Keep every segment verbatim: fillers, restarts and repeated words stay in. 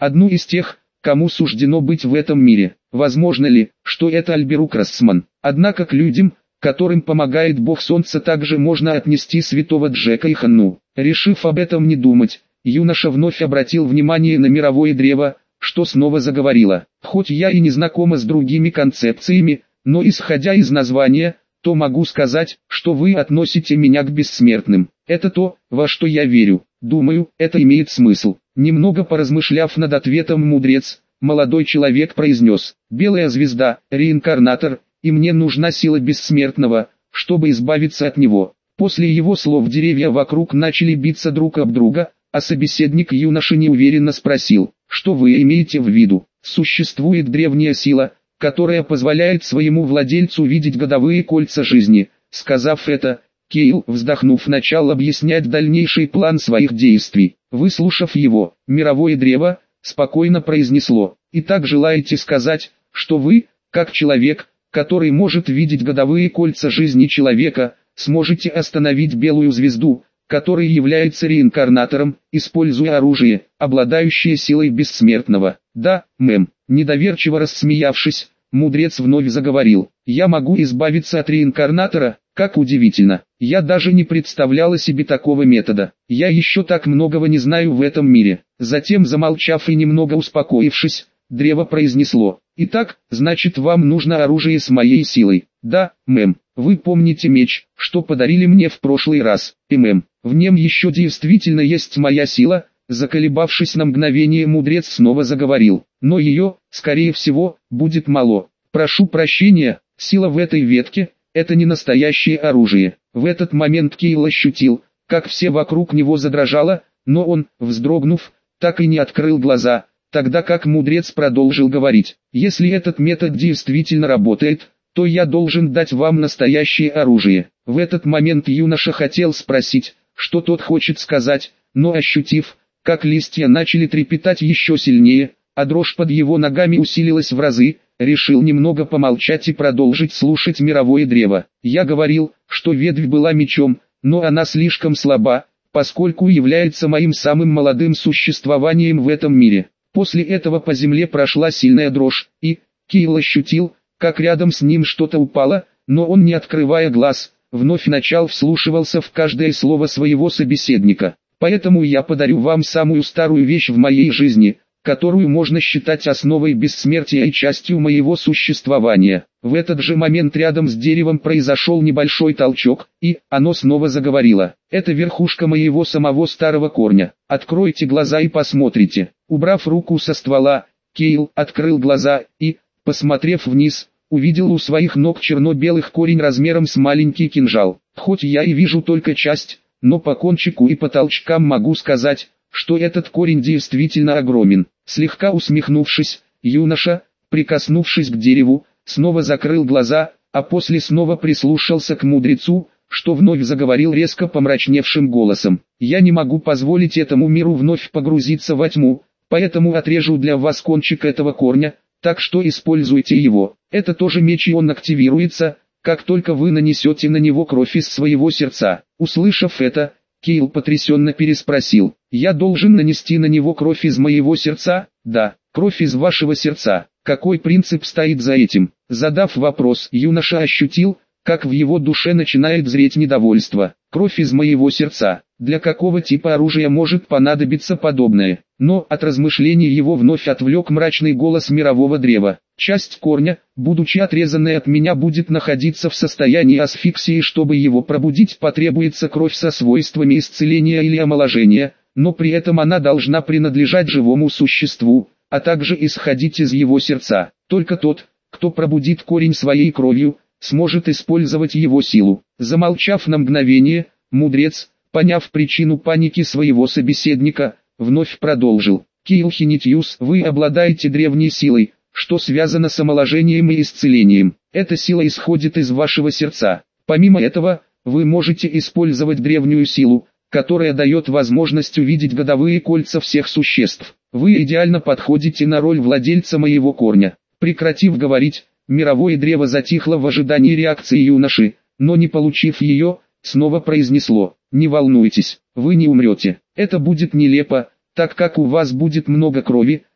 одну из тех, кому суждено быть в этом мире. Возможно ли, что это Альберук Рассман? Однако к людям, которым помогает Бог Солнца, также можно отнести святого Джека и Ханну. Решив об этом не думать, юноша вновь обратил внимание на мировое древо, что снова заговорило. Хоть я и не знакома с другими концепциями, но исходя из названия, то могу сказать, что вы относите меня к бессмертным. Это то, во что я верю. Думаю, это имеет смысл. Немного поразмышляв над ответом мудрец, молодой человек произнес: «Белая звезда, реинкарнатор, и мне нужна сила бессмертного, чтобы избавиться от него». После его слов деревья вокруг начали биться друг об друга, а собеседник юноши неуверенно спросил: «Что вы имеете в виду? Существует древняя сила, которая позволяет своему владельцу видеть годовые кольца жизни». Сказав это, Кейл, вздохнув, начал объяснять дальнейший план своих действий. Выслушав его, мировое древо спокойно произнесло: «Итак, желаете сказать, что вы, как человек, который может видеть годовые кольца жизни человека, сможете остановить белую звезду, которая является реинкарнатором, используя оружие, обладающее силой бессмертного?» «Да, мэм». Недоверчиво рассмеявшись, мудрец вновь заговорил: «Я могу избавиться от реинкарнатора? Как удивительно. Я даже не представляла себе такого метода. Я еще так многого не знаю в этом мире». Затем, замолчав и немного успокоившись, древо произнесло: «Итак, значит, вам нужно оружие с моей силой?» «Да, мэм. Вы помните меч, что подарили мне в прошлый раз?» «И мэм, в нем еще действительно есть моя сила». Заколебавшись на мгновение, мудрец снова заговорил: «Но ее, скорее всего, будет мало. Прошу прощения, сила в этой ветке – это не настоящее оружие». В этот момент Кейл ощутил, как все вокруг него задрожало, но он, вздрогнув, так и не открыл глаза, тогда как мудрец продолжил говорить: «Если этот метод действительно работает, то я должен дать вам настоящее оружие». В этот момент юноша хотел спросить, что тот хочет сказать, но ощутив, как листья начали трепетать еще сильнее, а дрожь под его ногами усилилась в разы, решил немного помолчать и продолжить слушать мировое древо. «Я говорил, что ветвь была мечом, но она слишком слаба, поскольку является моим самым молодым существованием в этом мире». После этого по земле прошла сильная дрожь, и Кейл ощутил, как рядом с ним что-то упало, но он, не открывая глаз, вновь начал вслушиваться в каждое слово своего собеседника. «Поэтому я подарю вам самую старую вещь в моей жизни, которую можно считать основой бессмертия и частью моего существования». В этот же момент рядом с деревом произошел небольшой толчок, и оно снова заговорило: «Это верхушка моего самого старого корня. Откройте глаза и посмотрите». Убрав руку со ствола, Кейл открыл глаза и, посмотрев вниз, увидел у своих ног черно-белых корень размером с маленький кинжал. «Хоть я и вижу только часть, но по кончику и по толчкам могу сказать, что этот корень действительно огромен». Слегка усмехнувшись, юноша, прикоснувшись к дереву, снова закрыл глаза, а после снова прислушался к мудрецу, что вновь заговорил резко помрачневшим голосом: «Я не могу позволить этому миру вновь погрузиться во тьму, поэтому отрежу для вас кончик этого корня, так что используйте его. Это тоже меч, и он активируется, как только вы нанесете на него кровь из своего сердца». Услышав это, Кейл потрясенно переспросил: «Я должен нанести на него кровь из моего сердца?» «Да, кровь из вашего сердца. Какой принцип стоит за этим?» Задав вопрос, юноша ощутил, как в его душе начинает зреть недовольство. «Кровь из моего сердца. Для какого типа оружия может понадобиться подобное?» Но от размышлений его вновь отвлек мрачный голос мирового древа: «Часть корня, будучи отрезанной от меня, будет находиться в состоянии асфиксии. Чтобы его пробудить, потребуется кровь со свойствами исцеления или омоложения, но при этом она должна принадлежать живому существу, а также исходить из его сердца. Только тот, кто пробудит корень своей кровью, сможет использовать его силу». Замолчав на мгновение, мудрец, поняв причину паники своего собеседника, вновь продолжил: «Кейл Хинитьюс, вы обладаете древней силой, что связано с омоложением и исцелением. Эта сила исходит из вашего сердца. Помимо этого, вы можете использовать древнюю силу, которая дает возможность увидеть годовые кольца всех существ. Вы идеально подходите на роль владельца моего корня». Прекратив говорить, мировое древо затихло в ожидании реакции юноши, но не получив ее, снова произнесло: «Не волнуйтесь, вы не умрете. Это будет нелепо, так как у вас будет много крови,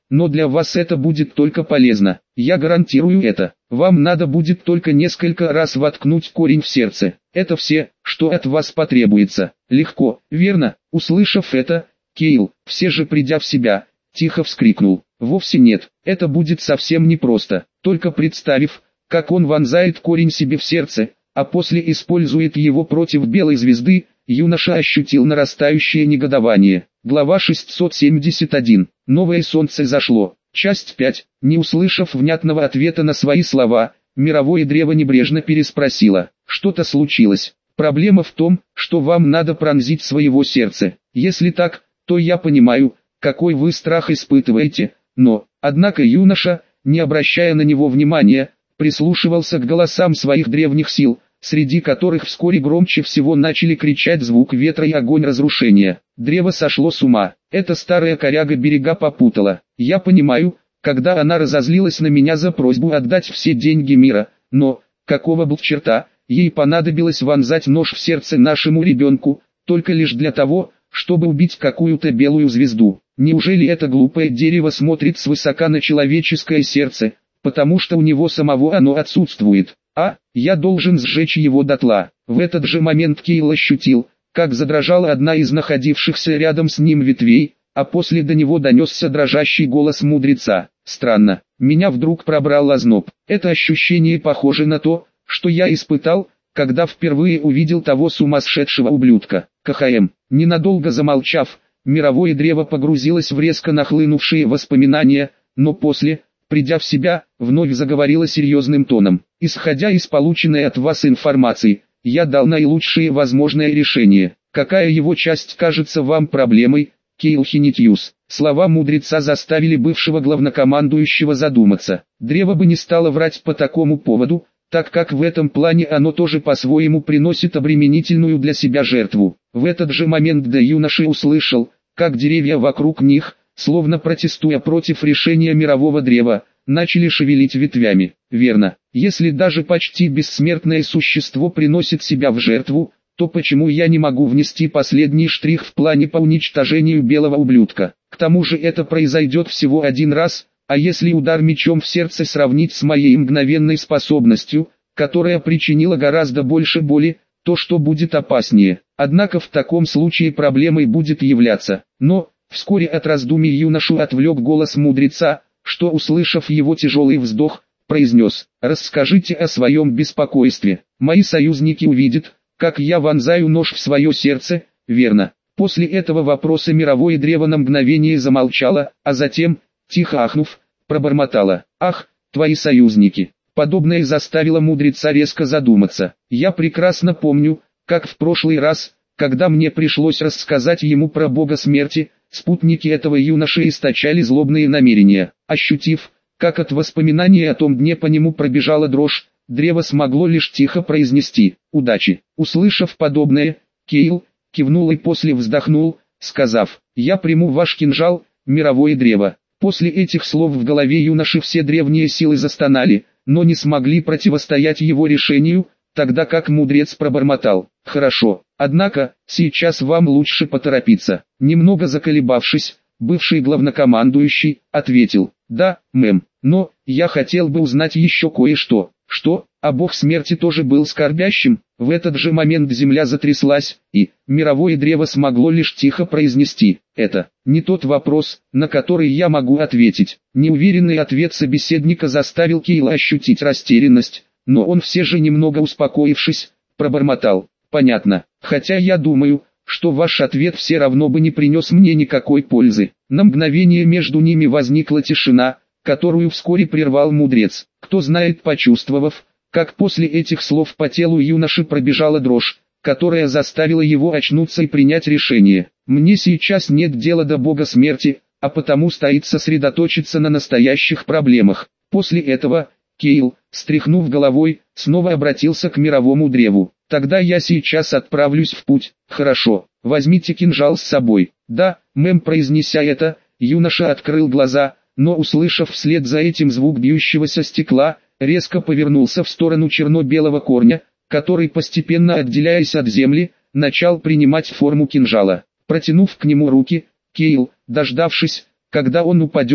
но для вас это будет только полезно. Я гарантирую это. Вам надо будет только несколько раз воткнуть корень в сердце. Это все, что от вас потребуется. Легко, верно? Услышав это, Кейл, все же придя в себя, тихо вскрикнул. Вовсе нет, это будет совсем непросто. Только представив, как он вонзает корень себе в сердце, а после использует его против белой звезды, юноша ощутил нарастающее негодование. Глава шестьсот семьдесят один. Новое солнце зашло. Часть пять. Не услышав внятного ответа на свои слова, мировое древо небрежно переспросило. Что-то случилось. Проблема в том, что вам надо пронзить своего сердца. Если так, то я понимаю, какой вы страх испытываете, но, однако юноша, не обращая на него внимания, прислушивался к голосам своих древних сил, среди которых вскоре громче всего начали кричать звук ветра и огонь разрушения. Древо сошло с ума. Эта старая коряга берега попутала. Я понимаю, когда она разозлилась на меня за просьбу отдать все деньги мира, но, какого бы черта, ей понадобилось вонзать нож в сердце нашему ребенку, только лишь для того, чтобы убить какую-то белую звезду. Неужели это глупое дерево смотрит свысока на человеческое сердце, потому что у него самого оно отсутствует? А, я должен сжечь его дотла. В этот же момент Кейл ощутил, как задрожала одна из находившихся рядом с ним ветвей, а после до него донесся дрожащий голос мудреца. Странно, меня вдруг пробрал озноб. Это ощущение похоже на то, что я испытал, когда впервые увидел того сумасшедшего ублюдка. КХМ. Ненадолго замолчав, мировое древо погрузилось в резко нахлынувшие воспоминания, но после, придя в себя, вновь заговорила серьезным тоном. Исходя из полученной от вас информации, я дал наилучшее возможное решение. Какая его часть кажется вам проблемой, Кейл Хинитьюс? Слова мудреца заставили бывшего главнокомандующего задуматься. Древо бы не стало врать по такому поводу, так как в этом плане оно тоже по-своему приносит обременительную для себя жертву. В этот же момент до юноши услышал, как деревья вокруг них, словно протестуя против решения мирового древа, начали шевелить ветвями. Верно, если даже почти бессмертное существо приносит себя в жертву, то почему я не могу внести последний штрих в плане по уничтожению белого ублюдка? К тому же это произойдет всего один раз, а если удар мечом в сердце сравнить с моей мгновенной способностью, которая причинила гораздо больше боли, то что будет опаснее? Однако в таком случае проблемой будет являться. Но, вскоре от раздумий юношу отвлек голос мудреца, что, услышав его тяжелый вздох, произнес: «Расскажите о своем беспокойстве. Мои союзники увидят, как я вонзаю нож в свое сердце, верно?» После этого вопроса мировое древо на мгновение замолчало, а затем, тихо ахнув, пробормотало: «Ах, твои союзники!» Подобное заставило мудреца резко задуматься. Я прекрасно помню, как в прошлый раз, когда мне пришлось рассказать ему про бога смерти, спутники этого юноши источали злобные намерения. Ощутив, как от воспоминаний о том дне по нему пробежала дрожь, древо смогло лишь тихо произнести: «Удачи!» Услышав подобное, Кейл кивнул и после вздохнул, сказав: «Я приму ваш кинжал, мировое древо». После этих слов в голове юноши все древние силы застонали, но не смогли противостоять его решению, тогда как мудрец пробормотал: «Хорошо, однако, сейчас вам лучше поторопиться». Немного заколебавшись, бывший главнокомандующий ответил: «Да, мэм, но я хотел бы узнать еще кое-что». «Что? А бог смерти тоже был скорбящим?» В этот же момент земля затряслась, и мировое древо смогло лишь тихо произнести: «Это не тот вопрос, на который я могу ответить». Неуверенный ответ собеседника заставил Кейла ощутить растерянность, но он все же, немного успокоившись, пробормотал: «Понятно, хотя я думаю, что ваш ответ все равно бы не принес мне никакой пользы». На мгновение между ними возникла тишина, которую вскоре прервал мудрец. Кто знает, почувствовав, как после этих слов по телу юноши пробежала дрожь, которая заставила его очнуться и принять решение. «Мне сейчас нет дела до бога смерти, а потому стоит сосредоточиться на настоящих проблемах». После этого, Кейл, стряхнув головой, снова обратился к мировому древу. «Тогда я сейчас отправлюсь в путь». «Хорошо, возьмите кинжал с собой». «Да, мэм». Произнеся это, юноша открыл глаза, но, услышав вслед за этим звук бьющегося стекла, резко повернулся в сторону черно-белого корня, который, постепенно отделяясь от земли, начал принимать форму кинжала. Протянув к нему руки, Кейл, дождавшись, когда он упадет,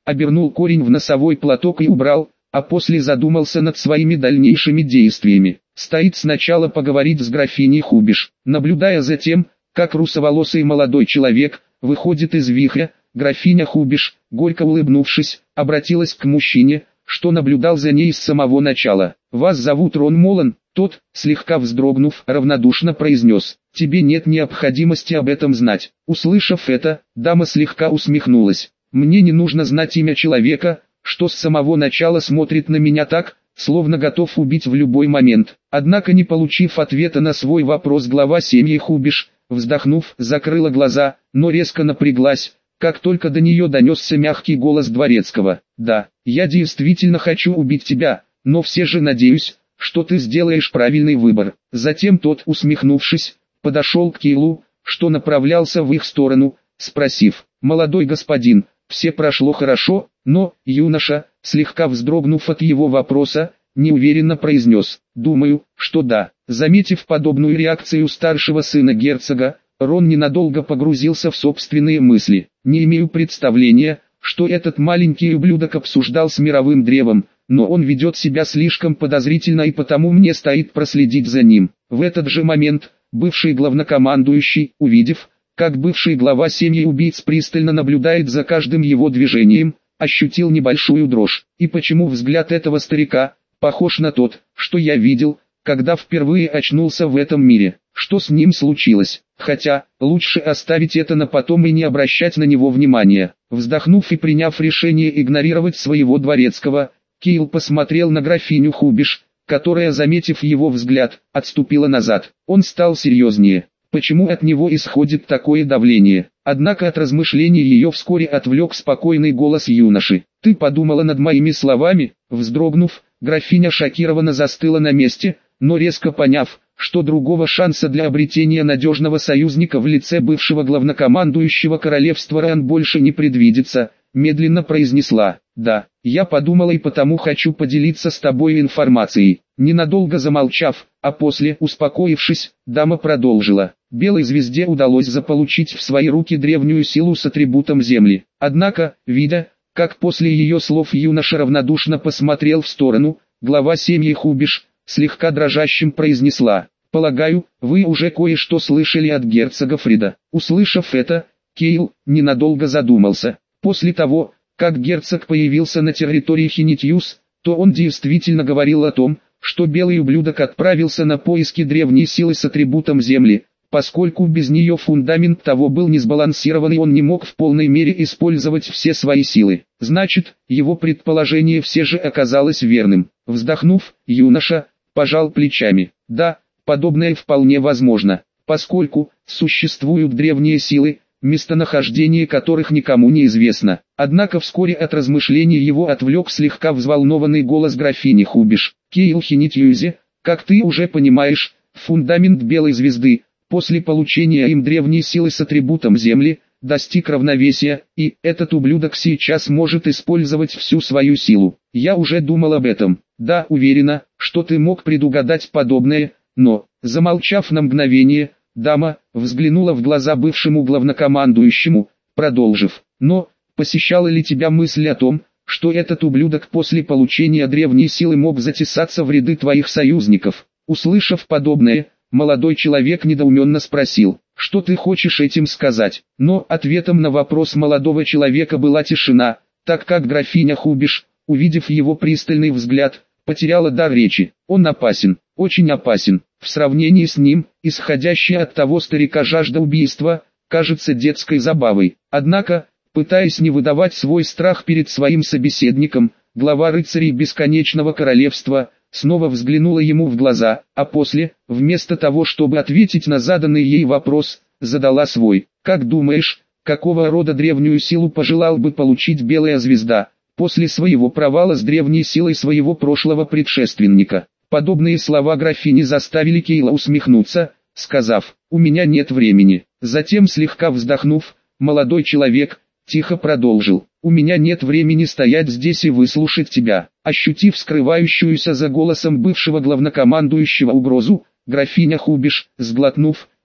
обернул корень в носовой платок и убрал, а после задумался над своими дальнейшими действиями. Стоит сначала поговорить с графиней Хубиш. Наблюдая за тем, как русоволосый молодой человек выходит из вихря, графиня Хубиш, горько улыбнувшись, обратилась к мужчине, что наблюдал за ней с самого начала. «Вас зовут Рон Молан?» Тот, слегка вздрогнув, равнодушно произнес: «Тебе нет необходимости об этом знать». Услышав это, дама слегка усмехнулась. «Мне не нужно знать имя человека, что с самого начала смотрит на меня так, словно готов убить в любой момент». Однако, не получив ответа на свой вопрос, глава семьи Хубиш, вздохнув, закрыла глаза, но резко напряглась, как только до нее донесся мягкий голос дворецкого. «Да, я действительно хочу убить тебя, но все же надеюсь, что ты сделаешь правильный выбор». Затем тот, усмехнувшись, подошел к Кейлу, что направлялся в их сторону, спросив: «Молодой господин, все прошло хорошо?» Но юноша, слегка вздрогнув от его вопроса, неуверенно произнес: «Думаю, что да». Заметив подобную реакцию старшего сына герцога, Рон ненадолго погрузился в собственные мысли. «Не имею представления, что этот маленький ублюдок обсуждал с мировым древом, но он ведет себя слишком подозрительно, и потому мне стоит проследить за ним». В этот же момент, бывший главнокомандующий, увидев, как бывший глава семьи убийц пристально наблюдает за каждым его движением, ощутил небольшую дрожь. И почему взгляд этого старика похож на тот, что я видел, когда впервые очнулся в этом мире? Что с ним случилось? Хотя, лучше оставить это на потом и не обращать на него внимания. Вздохнув и приняв решение игнорировать своего дворецкого, Кейл посмотрел на графиню Хубиш, которая, заметив его взгляд, отступила назад. Он стал серьезнее. Почему от него исходит такое давление? Однако от размышлений ее вскоре отвлек спокойный голос юноши. «Ты подумала над моими словами?» Вздрогнув, графиня шокированно застыла на месте, но резко поняв, что другого шанса для обретения надежного союзника в лице бывшего главнокомандующего королевства Ран больше не предвидится, медленно произнесла: «Да, я подумала и потому хочу поделиться с тобой информацией». Ненадолго замолчав, а после, успокоившись, дама продолжила: «Белой звезде удалось заполучить в свои руки древнюю силу с атрибутом земли. Однако, видя, как после ее слов юноша равнодушно посмотрел в сторону, глава семьи Хубиш, слегка дрожащим произнесла: «Полагаю, вы уже кое-что слышали от герцога Фрида». Услышав это, Кейл ненадолго задумался. После того, как герцог появился на территории Хинитьюс, то он действительно говорил о том, что белый ублюдок отправился на поиски древней силы с атрибутом земли. Поскольку без нее фундамент того был не сбалансирован, и он не мог в полной мере использовать все свои силы. Значит, его предположение все же оказалось верным. Вздохнув, юноша пожал плечами. Да, подобное вполне возможно, поскольку существуют древние силы, местонахождение которых никому не известно. Однако вскоре от размышлений его отвлек слегка взволнованный голос графини Хубиш. «Кейл Хинитьюзе, как ты уже понимаешь, фундамент белой звезды, после получения им древней силы с атрибутом земли, достиг равновесия, и этот ублюдок сейчас может использовать всю свою силу. Я уже думал об этом. Да, уверена, что ты мог предугадать подобное, но...» Замолчав на мгновение, дама взглянула в глаза бывшему главнокомандующему, продолжив: «Но, посещала ли тебя мысль о том, что этот ублюдок после получения древней силы мог затесаться в ряды твоих союзников?» Услышав подобное, молодой человек недоуменно спросил: «Что ты хочешь этим сказать?» Но ответом на вопрос молодого человека была тишина, так как графиня Хубиш, увидев его пристальный взгляд, потеряла дар речи. «Он опасен, очень опасен. В сравнении с ним, исходящая от того старика жажда убийства, кажется детской забавой». Однако, пытаясь не выдавать свой страх перед своим собеседником, глава рыцарей Бесконечного Королевства снова взглянула ему в глаза, а после, вместо того чтобы ответить на заданный ей вопрос, задала свой: «Как думаешь, какого рода древнюю силу пожелал бы получить Белая Звезда после своего провала с древней силой своего прошлого предшественника?» Подобные слова графини заставили Кейла усмехнуться, сказав: «У меня нет времени». Затем, слегка вздохнув, молодой человек тихо продолжил: «У меня нет времени стоять здесь и выслушать тебя». Ощутив скрывающуюся за голосом бывшего главнокомандующего угрозу, графиня Хубиш, сглотнув,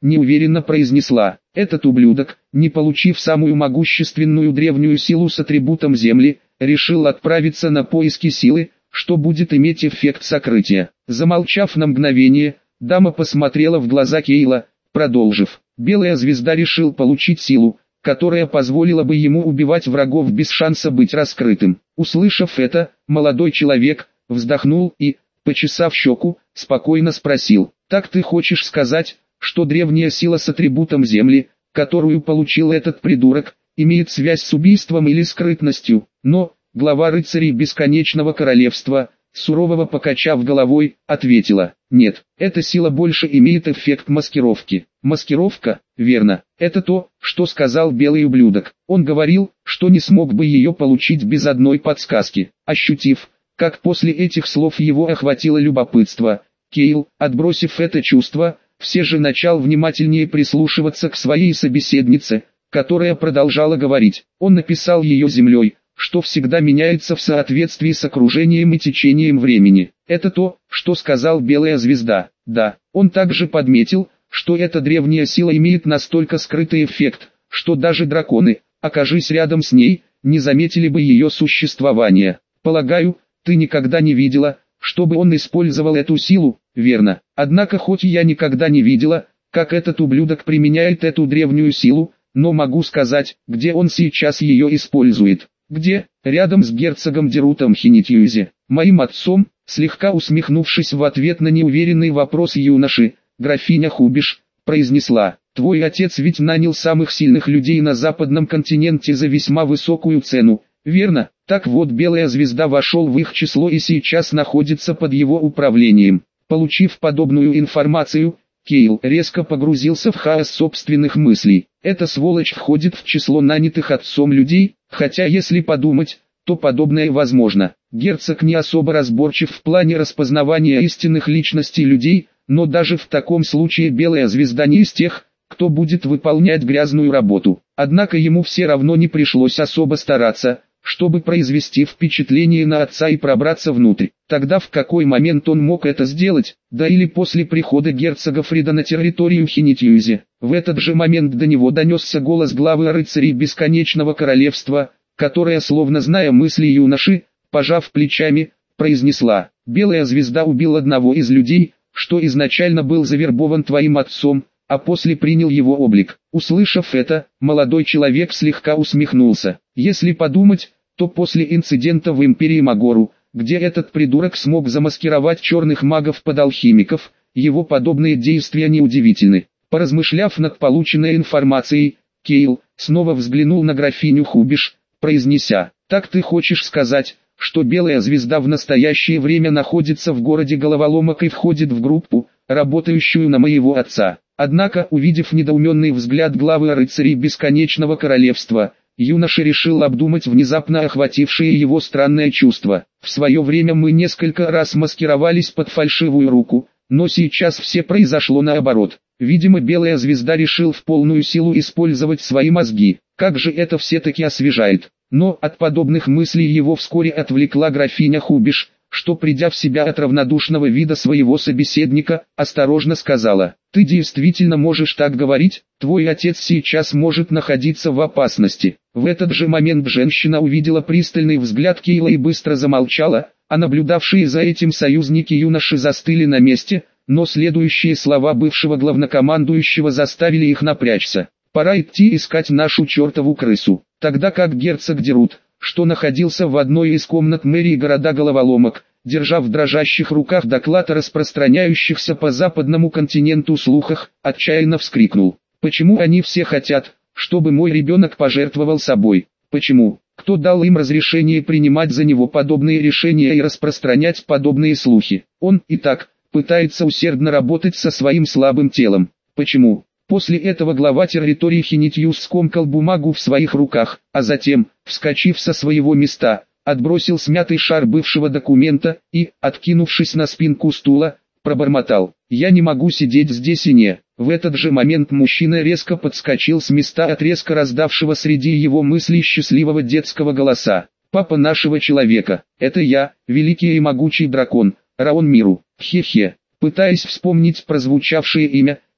неуверенно произнесла. Этот ублюдок, не получив самую могущественную древнюю силу с атрибутом Земли, решил отправиться на поиски силы, что будет иметь эффект сокрытия. Замолчав на мгновение, дама посмотрела в глаза Кейла, продолжив. Белая звезда решил получить силу, которая позволила бы ему убивать врагов без шанса быть раскрытым. Услышав это, молодой человек вздохнул и, почесав щеку, спокойно спросил: «Так ты хочешь сказать, что древняя сила с атрибутом Земли, которую получил этот придурок, имеет связь с убийством или скрытностью?» Но глава рыцарей Бесконечного Королевства, сурово покачав головой, ответила: «Нет, эта сила больше имеет эффект маскировки». Маскировка, верно, это то, что сказал белый ублюдок. Он говорил, что не смог бы ее получить без одной подсказки. Ощутив, как после этих слов его охватило любопытство, Кейл, отбросив это чувство, все же начал внимательнее прислушиваться к своей собеседнице, которая продолжала говорить. Он написал ее землей, что всегда меняется в соответствии с окружением и течением времени. Это то, что сказал Белая Звезда. Да, он также подметил, что эта древняя сила имеет настолько скрытый эффект, что даже драконы, окажись рядом с ней, не заметили бы ее существования. Полагаю, ты никогда не видела, чтобы он использовал эту силу, верно? Однако хоть я никогда не видела, как этот ублюдок применяет эту древнюю силу, но могу сказать, где он сейчас ее использует. Где? Рядом с герцогом Дерутом Хинитьюзи, моим отцом. Слегка усмехнувшись в ответ на неуверенный вопрос юноши, графиня Хубиш произнесла: «Твой отец ведь нанял самых сильных людей на западном континенте за весьма высокую цену, верно? Так вот, Белая Звезда вошел в их число и сейчас находится под его управлением». Получив подобную информацию, Кейл резко погрузился в хаос собственных мыслей. Эта сволочь входит в число нанятых отцом людей, хотя если подумать, то подобное возможно. Герцог не особо разборчив в плане распознавания истинных личностей людей, но даже в таком случае Белая Звезда не из тех, кто будет выполнять грязную работу. Однако ему все равно не пришлось особо стараться, чтобы произвести впечатление на отца и пробраться внутрь. Тогда в какой момент он мог это сделать, да или после прихода герцога Фрида на территорию Хинитьюзи? В этот же момент до него донесся голос главы рыцарей Бесконечного Королевства, которая, словно зная мысли юноши, пожав плечами, произнесла: «Белая Звезда убил одного из людей, что изначально был завербован твоим отцом, а после принял его облик». Услышав это, молодой человек слегка усмехнулся. Если подумать, то после инцидента в Империи Магору, где этот придурок смог замаскировать черных магов под алхимиков, его подобные действия неудивительны. Поразмышляв над полученной информацией, Кейл снова взглянул на графиню Хубиш, произнеся: «Так ты хочешь сказать, что Белая Звезда в настоящее время находится в городе Головоломок и входит в группу, работающую на моего отца?» Однако, увидев недоуменный взгляд главы рыцарей Бесконечного Королевства, юноша решил обдумать внезапно охватившее его странное чувство. В свое время мы несколько раз маскировались под фальшивую руку, но сейчас все произошло наоборот. Видимо, Белая Звезда решил в полную силу использовать свои мозги. Как же это все-таки освежает. Но от подобных мыслей его вскоре отвлекла графиня Хубиш, что, придя в себя от равнодушного вида своего собеседника, осторожно сказала: «Ты действительно можешь так говорить? Твой отец сейчас может находиться в опасности». В этот же момент женщина увидела пристальный взгляд Кейла и быстро замолчала, а наблюдавшие за этим союзники юноши застыли на месте, но следующие слова бывшего главнокомандующего заставили их напрячься. «Пора идти искать нашу чертову крысу». Тогда как герцог Дерут, что находился в одной из комнат мэрии города Головоломок, держа в дрожащих руках доклад о распространяющихся по западному континенту слухах, отчаянно вскрикнул: «Почему они все хотят, чтобы мой ребенок пожертвовал собой? Почему? Кто дал им разрешение принимать за него подобные решения и распространять подобные слухи? Он и так пытается усердно работать со своим слабым телом. Почему?» После этого глава территории Хинитьюз скомкал бумагу в своих руках, а затем, вскочив со своего места, отбросил смятый шар бывшего документа и, откинувшись на спинку стула, пробормотал: «Я не могу сидеть здесь и не». В этот же момент мужчина резко подскочил с места от резко раздавшего среди его мыслей счастливого детского голоса: «Папа нашего человека, это я, великий и могучий дракон, Раон Миру». Хе-хе. Пытаясь вспомнить прозвучавшее имя,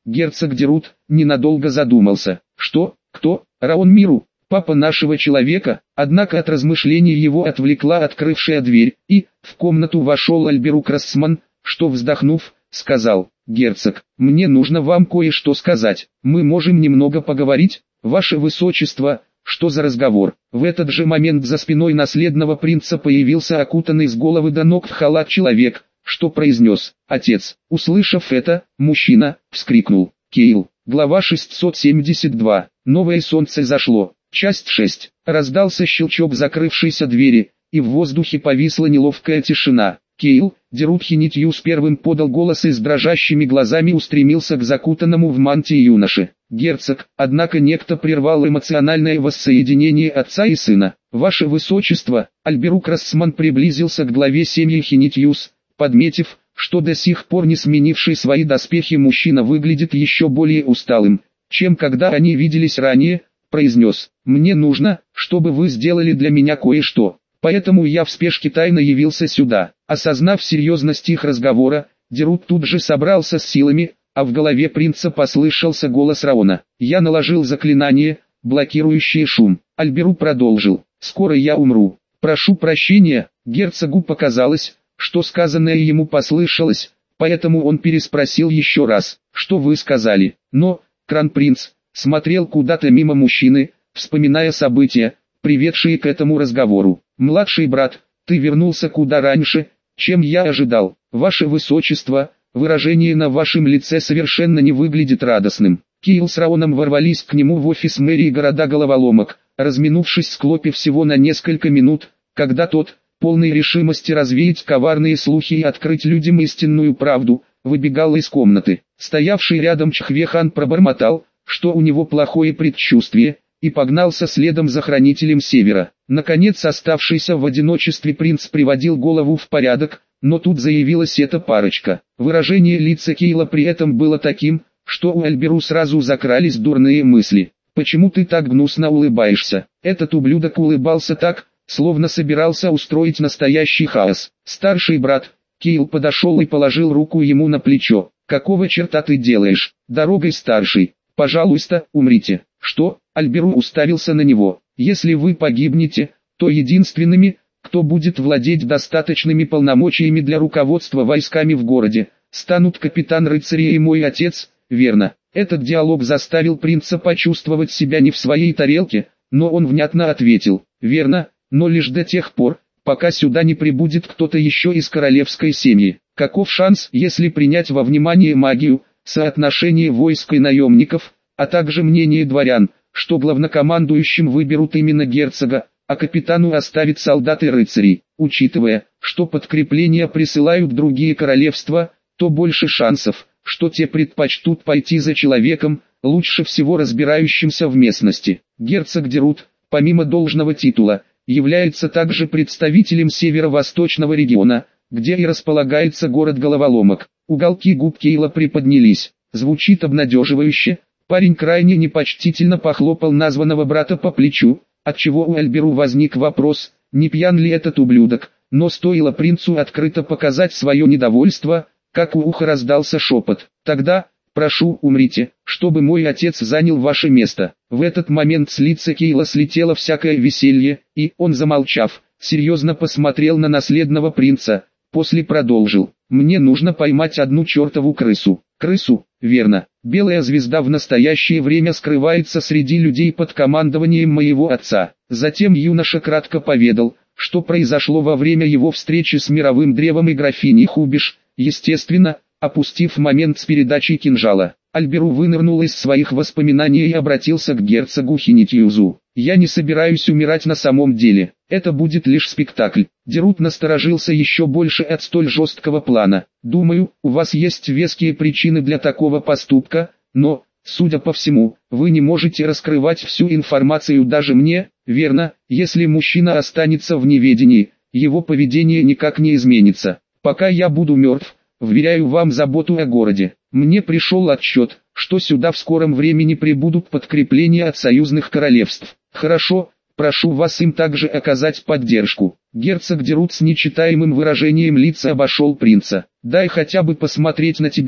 Герцог Дерут ненадолго задумался. Что? Кто? Раон Миру, папа нашего человека? Однако от размышлений его отвлекла открывшая дверь, и в комнату вошел Альберук Рассман, что, вздохнув, сказал: «Герцог, мне нужно вам кое-что сказать. Мы можем немного поговорить, ваше высочество?» «Что за разговор?» В этот же момент за спиной наследного принца появился окутанный с головы до ног в халат человек, что произнес: «Отец». Услышав это, мужчина вскрикнул. Кейл. Глава шестьсот семьдесят два. Новое солнце зашло. Часть шесть. Раздался щелчок закрывшейся двери, и в воздухе повисла неловкая тишина. Кейл, Дерут Хинитьюс первым подал голос и с дрожащими глазами устремился к закутанному в мантии юноше. «Герцог», однако некто прервал эмоциональное воссоединение отца и сына. «Ваше высочество», Альберук Рассман приблизился к главе семьи Хинитьюс, подметив, что до сих пор не сменивший свои доспехи мужчина выглядит еще более усталым, чем когда они виделись ранее, произнес: «Мне нужно, чтобы вы сделали для меня кое-что. Поэтому я в спешке тайно явился сюда». Осознав серьезность их разговора, Дерут тут же собрался с силами, а в голове принца послышался голос Раона. «Я наложил заклинание, блокирующее шум». Альберу продолжил: «Скоро я умру. Прошу прощения». Герцогу показалось, что сказанное ему послышалось, поэтому он переспросил еще раз: «Что вы сказали?» Но Кронпринц смотрел куда-то мимо мужчины, вспоминая события, приведшие к этому разговору. «Младший брат, ты вернулся куда раньше, чем я ожидал. Ваше высочество, выражение на вашем лице совершенно не выглядит радостным». Кейл с Раоном ворвались к нему в офис мэрии города Головоломок, разминувшись с Клопи всего на несколько минут, когда тот, полный решимости развеять коварные слухи и открыть людям истинную правду, выбегал из комнаты. Стоявший рядом Чхвехан пробормотал, что у него плохое предчувствие, и погнался следом за хранителем Севера. Наконец оставшийся в одиночестве принц приводил голову в порядок, но тут заявилась эта парочка. Выражение лица Кейла при этом было таким, что у Альберу сразу закрались дурные мысли. «Почему ты так гнусно улыбаешься?» Этот ублюдок улыбался так, словно собирался устроить настоящий хаос. Старший брат, Кейл подошел и положил руку ему на плечо. «Какого черта ты делаешь? Дорогой старший. Пожалуйста, умрите». «Что?» Альберу уставился на него. «Если вы погибнете, то единственными, кто будет владеть достаточными полномочиями для руководства войсками в городе, станут капитан рыцаря и мой отец, верно?» Этот диалог заставил принца почувствовать себя не в своей тарелке, но он внятно ответил: «Верно, но лишь до тех пор, пока сюда не прибудет кто-то еще из королевской семьи. Каков шанс, если принять во внимание магию, соотношение войск и наемников, а также мнение дворян, что главнокомандующим выберут именно герцога, а капитану оставят солдат и рыцарей? Учитывая, что подкрепления присылают другие королевства, то больше шансов, что те предпочтут пойти за человеком, лучше всего разбирающимся в местности. Герцог Дерут, помимо должного титула, является также представителем северо-восточного региона, где и располагается город Головоломок». Уголки губ Кейла приподнялись. Звучит обнадеживающе. Парень крайне непочтительно похлопал названного брата по плечу, отчего у Альберу возник вопрос, не пьян ли этот ублюдок, но стоило принцу открыто показать свое недовольство, как у уха раздался шепот: «Тогда, прошу, умрите, чтобы мой отец занял ваше место». В этот момент с лица Кейла слетело всякое веселье, и он, замолчав, серьезно посмотрел на наследного принца, после продолжил: «Мне нужно поймать одну чертову крысу». «Крысу, верно. Белая звезда в настоящее время скрывается среди людей под командованием моего отца». Затем юноша кратко поведал, что произошло во время его встречи с мировым древом и графиней Хубиш, естественно, опустив момент с передачей кинжала. Альберу вынырнул из своих воспоминаний и обратился к герцогу Хинитьюзу: «Я не собираюсь умирать на самом деле, это будет лишь спектакль». Дерут насторожился еще больше от столь жесткого плана. «Думаю, у вас есть веские причины для такого поступка, но, судя по всему, вы не можете раскрывать всю информацию даже мне, верно? Если мужчина останется в неведении, его поведение никак не изменится. Пока я буду мертв, вверяю вам заботу о городе. Мне пришел отчет, что сюда в скором времени прибудут подкрепления от союзных королевств. Хорошо, прошу вас им также оказать поддержку». Герцог Дерут с нечитаемым выражением лица обошел принца. «Дай хотя бы посмотреть на тебя,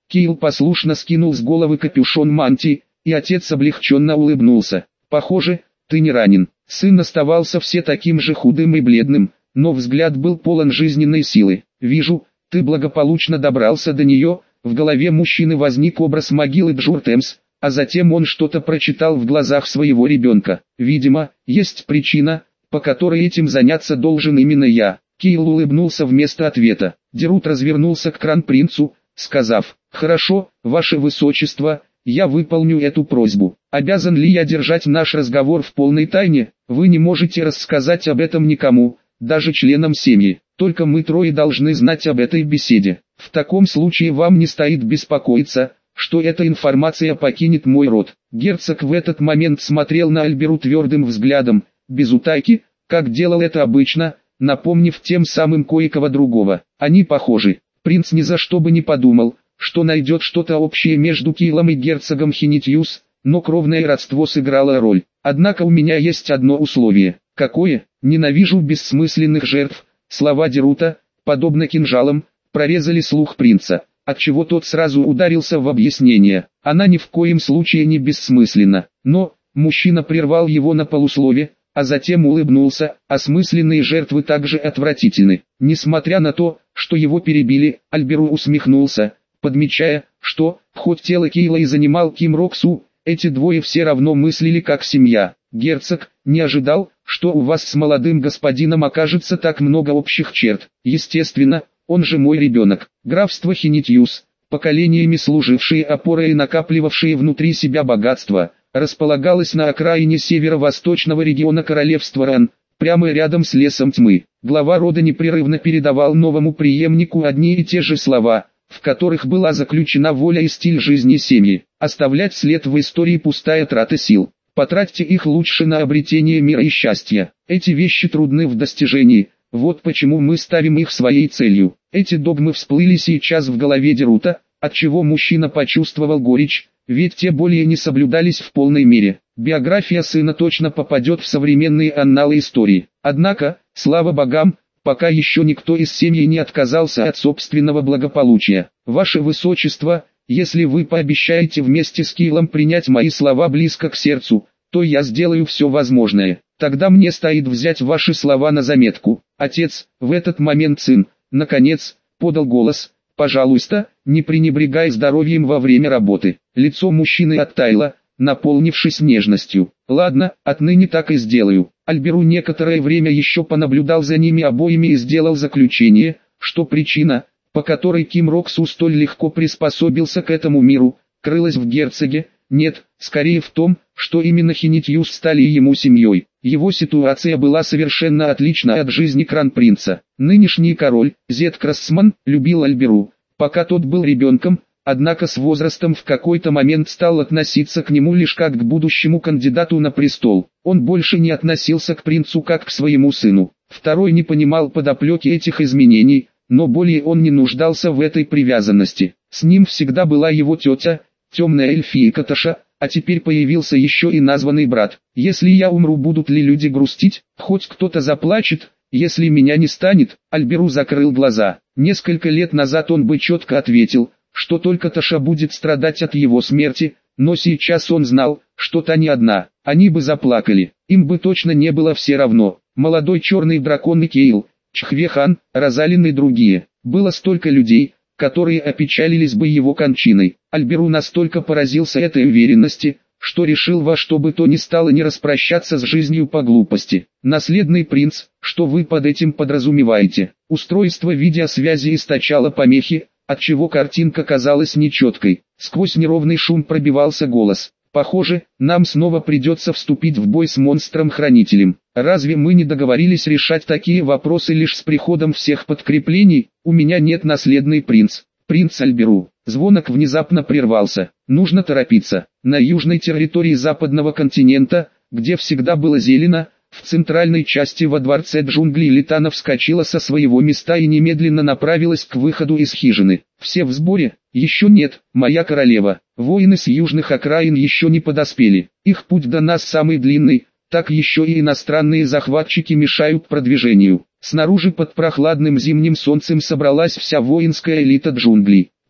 Кейл послушно скинул с головы капюшон мантии, и отец облегченно улыбнулся. «Похоже, ты не ранен». Сын оставался все таким же худым и бледным, но взгляд был полон жизненной силы. «Вижу, ты благополучно добрался до нее». В голове мужчины возник образ могилы Джуртемс, а затем он что-то прочитал в глазах своего ребенка. «Видимо, есть причина, по которой этим заняться должен именно я». Кейл улыбнулся вместо ответа. Дерут развернулся к кронпринцу, сказав: «Хорошо, ваше высочество, я выполню эту просьбу. Обязан ли я держать наш разговор в полной тайне? Вы не можете рассказать об этом никому, даже членам семьи. Только мы трое должны знать об этой беседе. В таком случае вам не стоит беспокоиться, что эта информация покинет мой род». Герцог в этот момент смотрел на Альберу твердым взглядом, без утайки, как делал это обычно, напомнив тем самым кое-кого другого. Они похожи. Принц ни за что бы не подумал, что найдет что-то общее между Кейлом и герцогом Хинитьюс, но кровное родство сыграло роль. «Однако у меня есть одно условие». «Какое?» «Ненавижу бессмысленных жертв». Слова Дерута, подобно кинжалам, прорезали слух принца, отчего тот сразу ударился в объяснение. Она ни в коем случае не бессмысленна. Но, мужчина прервал его на полуслове, а затем улыбнулся. «Осмысленные жертвы также отвратительны». Несмотря на то, что его перебили, Альберу усмехнулся, подмечая, что, хоть тело Кейла и занимал Ким Роксу, эти двое все равно мыслили как семья. «Герцог, не ожидал, что у вас с молодым господином окажется так много общих черт. Естественно, он же мой ребенок». Графство Хинитьюс, поколениями служившие опорой и накапливавшие внутри себя богатство, располагалось на окраине северо-восточного региона королевства Ран, прямо рядом с лесом тьмы. Глава рода непрерывно передавал новому преемнику одни и те же слова, в которых была заключена воля и стиль жизни семьи. Оставлять след в истории — пустая трата сил. Потратьте их лучше на обретение мира и счастья. Эти вещи трудны в достижении, вот почему мы ставим их своей целью. Эти догмы всплыли сейчас в голове Дерута, отчего мужчина почувствовал горечь, ведь те более не соблюдались в полной мере. Биография сына точно попадет в современные анналы истории. Однако, слава богам, пока еще никто из семьи не отказался от собственного благополучия. «Ваше высочество, если вы пообещаете вместе с Кейлом принять мои слова близко к сердцу, то я сделаю все возможное. Тогда мне стоит взять ваши слова на заметку». Отец, в этот момент сын, наконец, подал голос: «Пожалуйста, не пренебрегай здоровьем во время работы». Лицо мужчины оттаяло, наполнившись нежностью. «Ладно, отныне так и сделаю». Альберу некоторое время еще понаблюдал за ними обоими и сделал заключение, что причина, по которой Ким Роксу столь легко приспособился к этому миру, крылась в герцоге. Нет, скорее в том, что именно Хинитьюс стали ему семьей. Его ситуация была совершенно отлична от жизни кронпринца. Нынешний король, Зет Крассман, любил Альберу, пока тот был ребенком, однако с возрастом в какой-то момент стал относиться к нему лишь как к будущему кандидату на престол. Он больше не относился к принцу как к своему сыну. Второй не понимал подоплеки этих изменений, но более он не нуждался в этой привязанности. С ним всегда была его тетя, темная эльфийка Таша, а теперь появился еще и названный брат. «Если я умру, будут ли люди грустить? Хоть кто-то заплачет, если меня не станет?» Альберу закрыл глаза. Несколько лет назад он бы четко ответил, что только Таша будет страдать от его смерти, но сейчас он знал, что та не одна. Они бы заплакали, им бы точно не было все равно. Молодой черный дракон и Кейл, Чхвехан, Розалин и другие. Было столько людей, которые опечалились бы его кончиной. Альберу настолько поразился этой уверенности, что решил во что бы то ни стало не распрощаться с жизнью по глупости. «Наследный принц, что вы под этим подразумеваете?» Устройство видеосвязи источало помехи, отчего картинка казалась нечеткой. Сквозь неровный шум пробивался голос: «Похоже, нам снова придется вступить в бой с монстром-хранителем. Разве мы не договорились решать такие вопросы лишь с приходом всех подкреплений? У меня нет наследный принц». «Принц Альберу». Звонок внезапно прервался. Нужно торопиться. На южной территории западного континента, где всегда было зелено, в центральной части во дворце джунглей Литана вскочила со своего места и немедленно направилась к выходу из хижины. «Все в сборе?» «Еще нет, моя королева. Воины с южных окраин еще не подоспели. Их путь до нас самый длинный, так еще и иностранные захватчики мешают продвижению». Снаружи под прохладным зимним солнцем собралась вся воинская элита джунглей.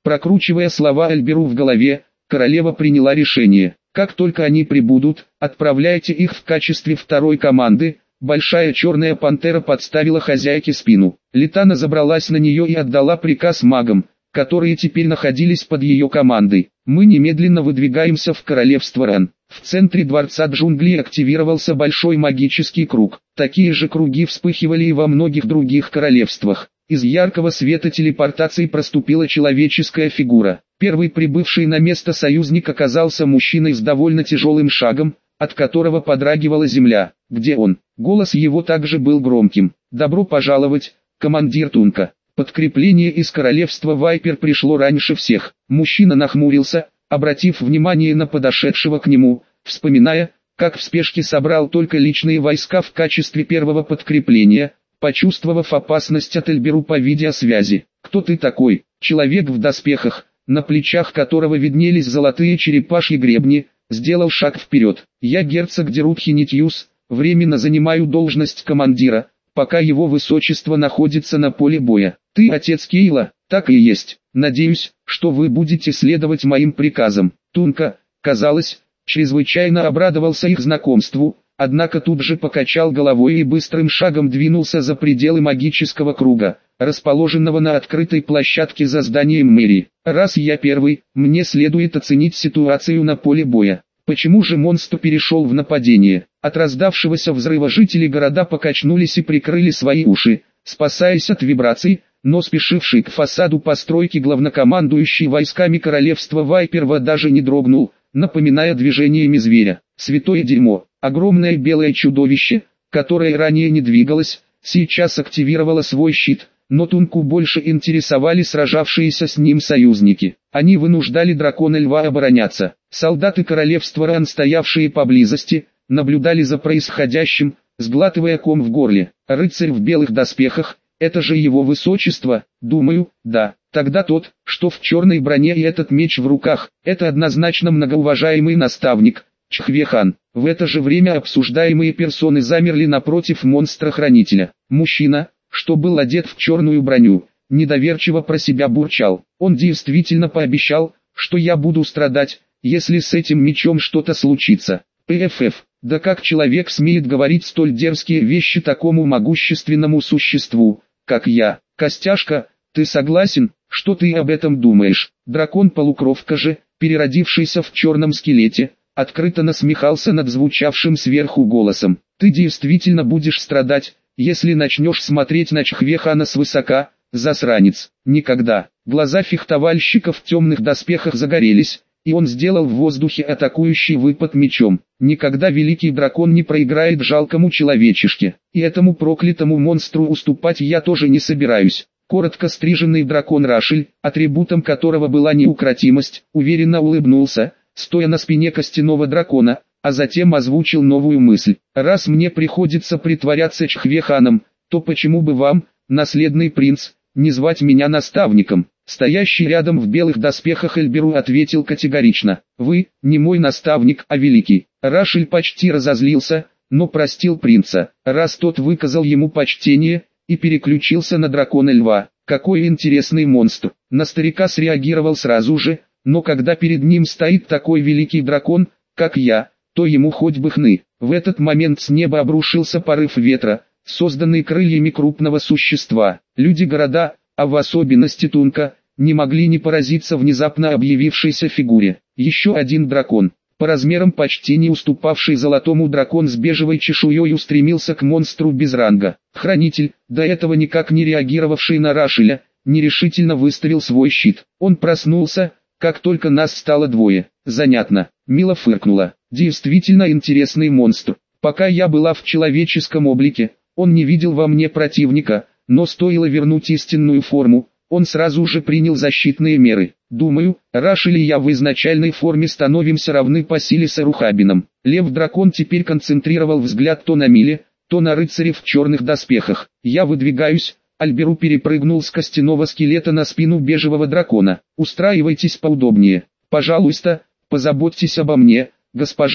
Прокручивая слова Альберу в голове, королева приняла решение. Как только они прибудут, отправляйте их в качестве второй команды. Большая черная пантера подставила хозяйке спину. Литана забралась на нее и отдала приказ магам, которые теперь находились под ее командой. Мы немедленно выдвигаемся в королевство Ран. В центре дворца джунглей активировался большой магический круг. Такие же круги вспыхивали и во многих других королевствах. Из яркого света телепортации проступила человеческая фигура. Первый прибывший на место союзник оказался мужчиной с довольно тяжелым шагом, от которого подрагивала земля. «Где он?» Голос его также был громким. «Добро пожаловать, командир Тунка». Подкрепление из королевства Вайпер пришло раньше всех. Мужчина нахмурился, обратив внимание на подошедшего к нему, вспоминая, как в спешке собрал только личные войска в качестве первого подкрепления, почувствовав опасность от Альберу по видеосвязи. «Кто ты такой?» Человек в доспехах, на плечах которого виднелись золотые черепашьи гребни, сделал шаг вперед. «Я герцог Дерутхинитьюс, временно занимаю должность командира, пока его высочество находится на поле боя. Ты отец Кейла?» «Так и есть. Надеюсь, что вы будете следовать моим приказам». Тунка, казалось, чрезвычайно обрадовался их знакомству, однако тут же покачал головой и быстрым шагом двинулся за пределы магического круга, расположенного на открытой площадке за зданием мэрии. «Раз я первый, мне следует оценить ситуацию на поле боя. Почему же монстр перешел в нападение?» От раздавшегося взрыва жители города покачнулись и прикрыли свои уши, спасаясь от вибраций, но спешивший к фасаду постройки главнокомандующий войсками королевства Вайперва даже не дрогнул, напоминая движениями зверя. Святое дерьмо, огромное белое чудовище, которое ранее не двигалось, сейчас активировало свой щит, но Тунку больше интересовали сражавшиеся с ним союзники. Они вынуждали дракона льва обороняться. Солдаты королевства Ран, стоявшие поблизости, наблюдали за происходящим, сглатывая ком в горле. Рыцарь в белых доспехах, это же его высочество? Думаю, да. Тогда тот, что в черной броне и этот меч в руках, это однозначно многоуважаемый наставник, Чхве-хан. В это же время обсуждаемые персоны замерли напротив монстра-хранителя. Мужчина, что был одет в черную броню, недоверчиво про себя бурчал. Он действительно пообещал, что я буду страдать, если с этим мечом что-то случится. ПФФ, да как человек смеет говорить столь дерзкие вещи такому могущественному существу, как я? Костяшка, ты согласен, что ты об этом думаешь? Дракон-полукровка же, переродившийся в черном скелете, открыто насмехался над звучавшим сверху голосом. Ты действительно будешь страдать, если начнешь смотреть на Чхве-хана свысока, засранец. Никогда. Глаза фехтовальщика в темных доспехах загорелись, и он сделал в воздухе атакующий выпад мечом. Никогда великий дракон не проиграет жалкому человечешке, и этому проклятому монстру уступать я тоже не собираюсь. Коротко стриженный дракон Рашель, атрибутом которого была неукротимость, уверенно улыбнулся, стоя на спине костяного дракона, а затем озвучил новую мысль. «Раз мне приходится притворяться Чхве-ханом, то почему бы вам, наследный принц, не звать меня наставником?» Стоящий рядом в белых доспехах Альберу ответил категорично: «Вы, не мой наставник, а великий». Рашель почти разозлился, но простил принца, раз тот выказал ему почтение, и переключился на дракона льва. Какой интересный монстр. На старика среагировал сразу же, но когда перед ним стоит такой великий дракон, как я, то ему хоть бы хны. В этот момент с неба обрушился порыв ветра, созданный крыльями крупного существа. Люди города, а в особенности Тунка, не могли не поразиться внезапно объявившейся фигуре. Еще один дракон, по размерам почти не уступавший золотому дракон с бежевой чешуей, устремился к монстру без ранга. Хранитель, до этого никак не реагировавший на Рашеля, нерешительно выставил свой щит. Он проснулся, как только нас стало двое. Занятно. Мила фыркнула. Действительно интересный монстр. Пока я была в человеческом облике, он не видел во мне противника, но стоило вернуть истинную форму, он сразу же принял защитные меры. Думаю, Рашель и я в изначальной форме становимся равны по силе с Арухабином. Лев-дракон теперь концентрировал взгляд то на Миле, то на рыцаре в черных доспехах. Я выдвигаюсь. Альберу перепрыгнул с костяного скелета на спину бежевого дракона. Устраивайтесь поудобнее. Пожалуйста, позаботьтесь обо мне, госпожа.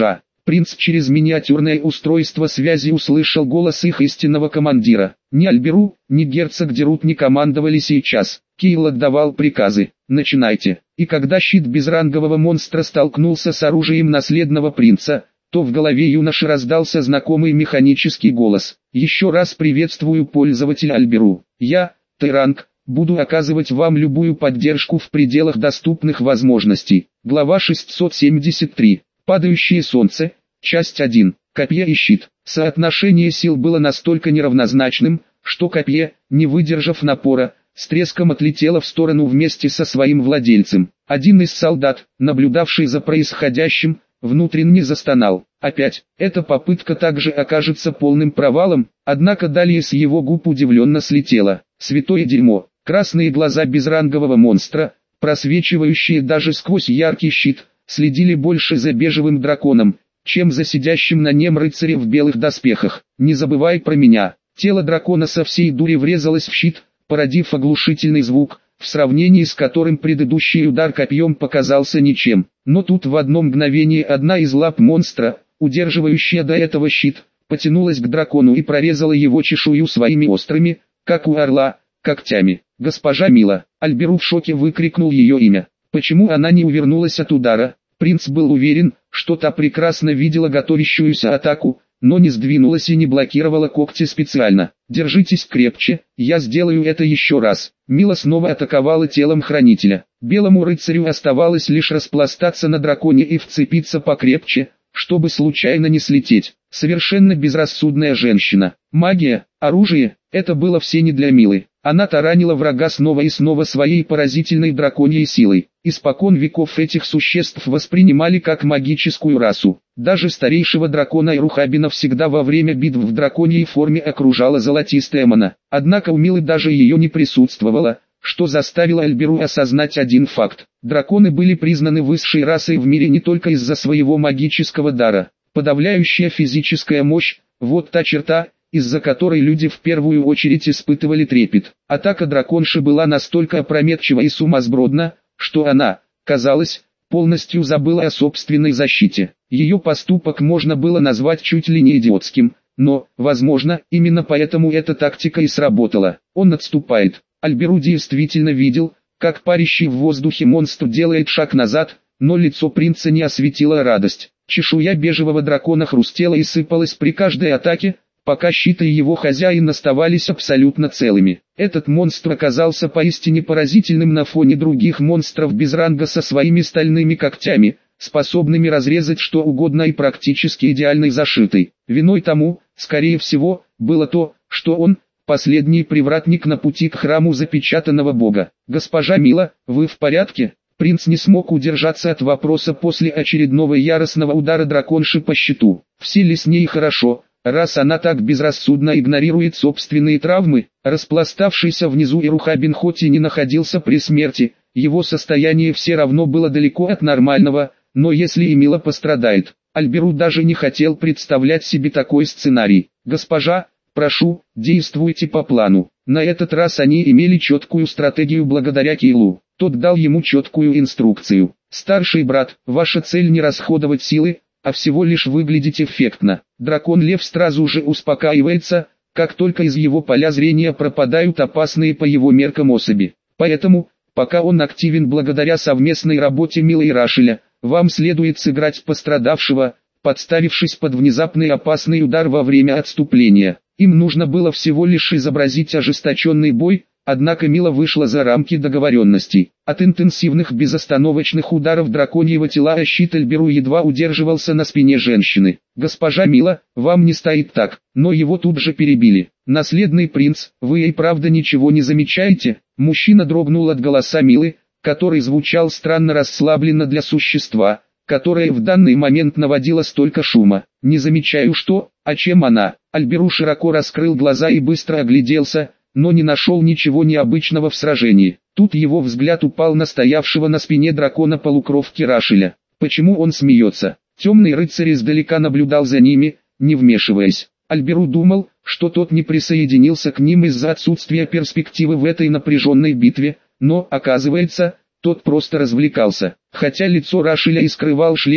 Принц через миниатюрное устройство связи услышал голос их истинного командира. Ни Альберу, ни герцог Дерут не командовали сейчас. Кейл отдавал приказы. «Начинайте». И когда щит безрангового монстра столкнулся с оружием наследного принца, то в голове юноши раздался знакомый механический голос. «Еще раз приветствую пользователя Альберу. Я, Тайранг, буду оказывать вам любую поддержку в пределах доступных возможностей». Глава шестьсот семьдесят три. Падающее солнце. Часть один. Копье и щит. Соотношение сил было настолько неравнозначным, что копье, не выдержав напора, с треском отлетело в сторону вместе со своим владельцем. Один из солдат, наблюдавший за происходящим, внутренне застонал. Опять, эта попытка также окажется полным провалом, однако далее с его губ удивленно слетело. Святое дерьмо. Красные глаза безрангового монстра, просвечивающие даже сквозь яркий щит, следили больше за бежевым драконом, чем за сидящим на нем рыцарем в белых доспехах. «Не забывай про меня». Тело дракона со всей дури врезалось в щит, породив оглушительный звук, в сравнении с которым предыдущий удар копьем показался ничем. Но тут в одно мгновение одна из лап монстра, удерживающая до этого щит, потянулась к дракону и прорезала его чешую своими острыми, как у орла, когтями. «Госпожа Мила!» Альберу в шоке выкрикнул ее имя. Почему она не увернулась от удара? Принц был уверен, что та прекрасно видела готовящуюся атаку, но не сдвинулась и не блокировала когти специально. «Держитесь крепче, я сделаю это еще раз». Мила снова атаковала телом хранителя. Белому рыцарю оставалось лишь распластаться на драконе и вцепиться покрепче, чтобы случайно не слететь. Совершенно безрассудная женщина. Магия, оружие – это было все не для Милы. Она таранила врага снова и снова своей поразительной драконьей силой. Испокон веков этих существ воспринимали как магическую расу. Даже старейшего дракона Ирухабина всегда во время битв в драконьей форме окружала золотистая мана. Однако у Милы даже ее не присутствовало, что заставило Альберу осознать один факт. Драконы были признаны высшей расой в мире не только из-за своего магического дара. Подавляющая физическая мощь – вот та черта, из-за которой люди в первую очередь испытывали трепет. Атака драконши была настолько опрометчива и сумасбродна, что она, казалось, полностью забыла о собственной защите. Ее поступок можно было назвать чуть ли не идиотским, но, возможно, именно поэтому эта тактика и сработала. Он отступает. Альберу действительно видел, как парящий в воздухе монстр делает шаг назад, но лицо принца не осветила радость. Чешуя бежевого дракона хрустела и сыпалась при каждой атаке, пока щит и его хозяин оставались абсолютно целыми. Этот монстр оказался поистине поразительным на фоне других монстров без ранга со своими стальными когтями, способными разрезать что угодно и практически идеальной зашитой. Виной тому, скорее всего, было то, что он – последний привратник на пути к храму запечатанного бога. «Госпожа Мила, вы в порядке?» Принц не смог удержаться от вопроса после очередного яростного удара драконши по щиту. Все ли с ней хорошо? Раз она так безрассудно игнорирует собственные травмы, распластавшийся внизу Ирухабин хоть и не находился при смерти, его состояние все равно было далеко от нормального, но если и Мила пострадает, Альберу даже не хотел представлять себе такой сценарий. «Госпожа, прошу, действуйте по плану». На этот раз они имели четкую стратегию благодаря Кейлу. Тот дал ему четкую инструкцию. «Старший брат, ваша цель не расходовать силы, а всего лишь выглядеть эффектно». Дракон-лев сразу же успокаивается, как только из его поля зрения пропадают опасные по его меркам особи. Поэтому, пока он активен благодаря совместной работе Милы и Рашеля, вам следует сыграть пострадавшего, подставившись под внезапный опасный удар во время отступления. Им нужно было всего лишь изобразить ожесточенный бой, однако Мила вышла за рамки договоренностей. От интенсивных безостановочных ударов драконьего тела о щит Альберу едва удерживался на спине женщины. «Госпожа Мила, вам не стоит так», но его тут же перебили. «Наследный принц, вы и правда ничего не замечаете?» Мужчина дрогнул от голоса Милы, который звучал странно расслабленно для существа, которое в данный момент наводило столько шума. «Не замечаю что, а чем она?» Альберу широко раскрыл глаза и быстро огляделся, но не нашел ничего необычного в сражении. Тут его взгляд упал на стоявшего на спине дракона полукровки Рашеля. Почему он смеется? Темный рыцарь издалека наблюдал за ними, не вмешиваясь. Альберу думал, что тот не присоединился к ним из-за отсутствия перспективы в этой напряженной битве, но, оказывается, тот просто развлекался. Хотя лицо Рашеля и скрывал шлем,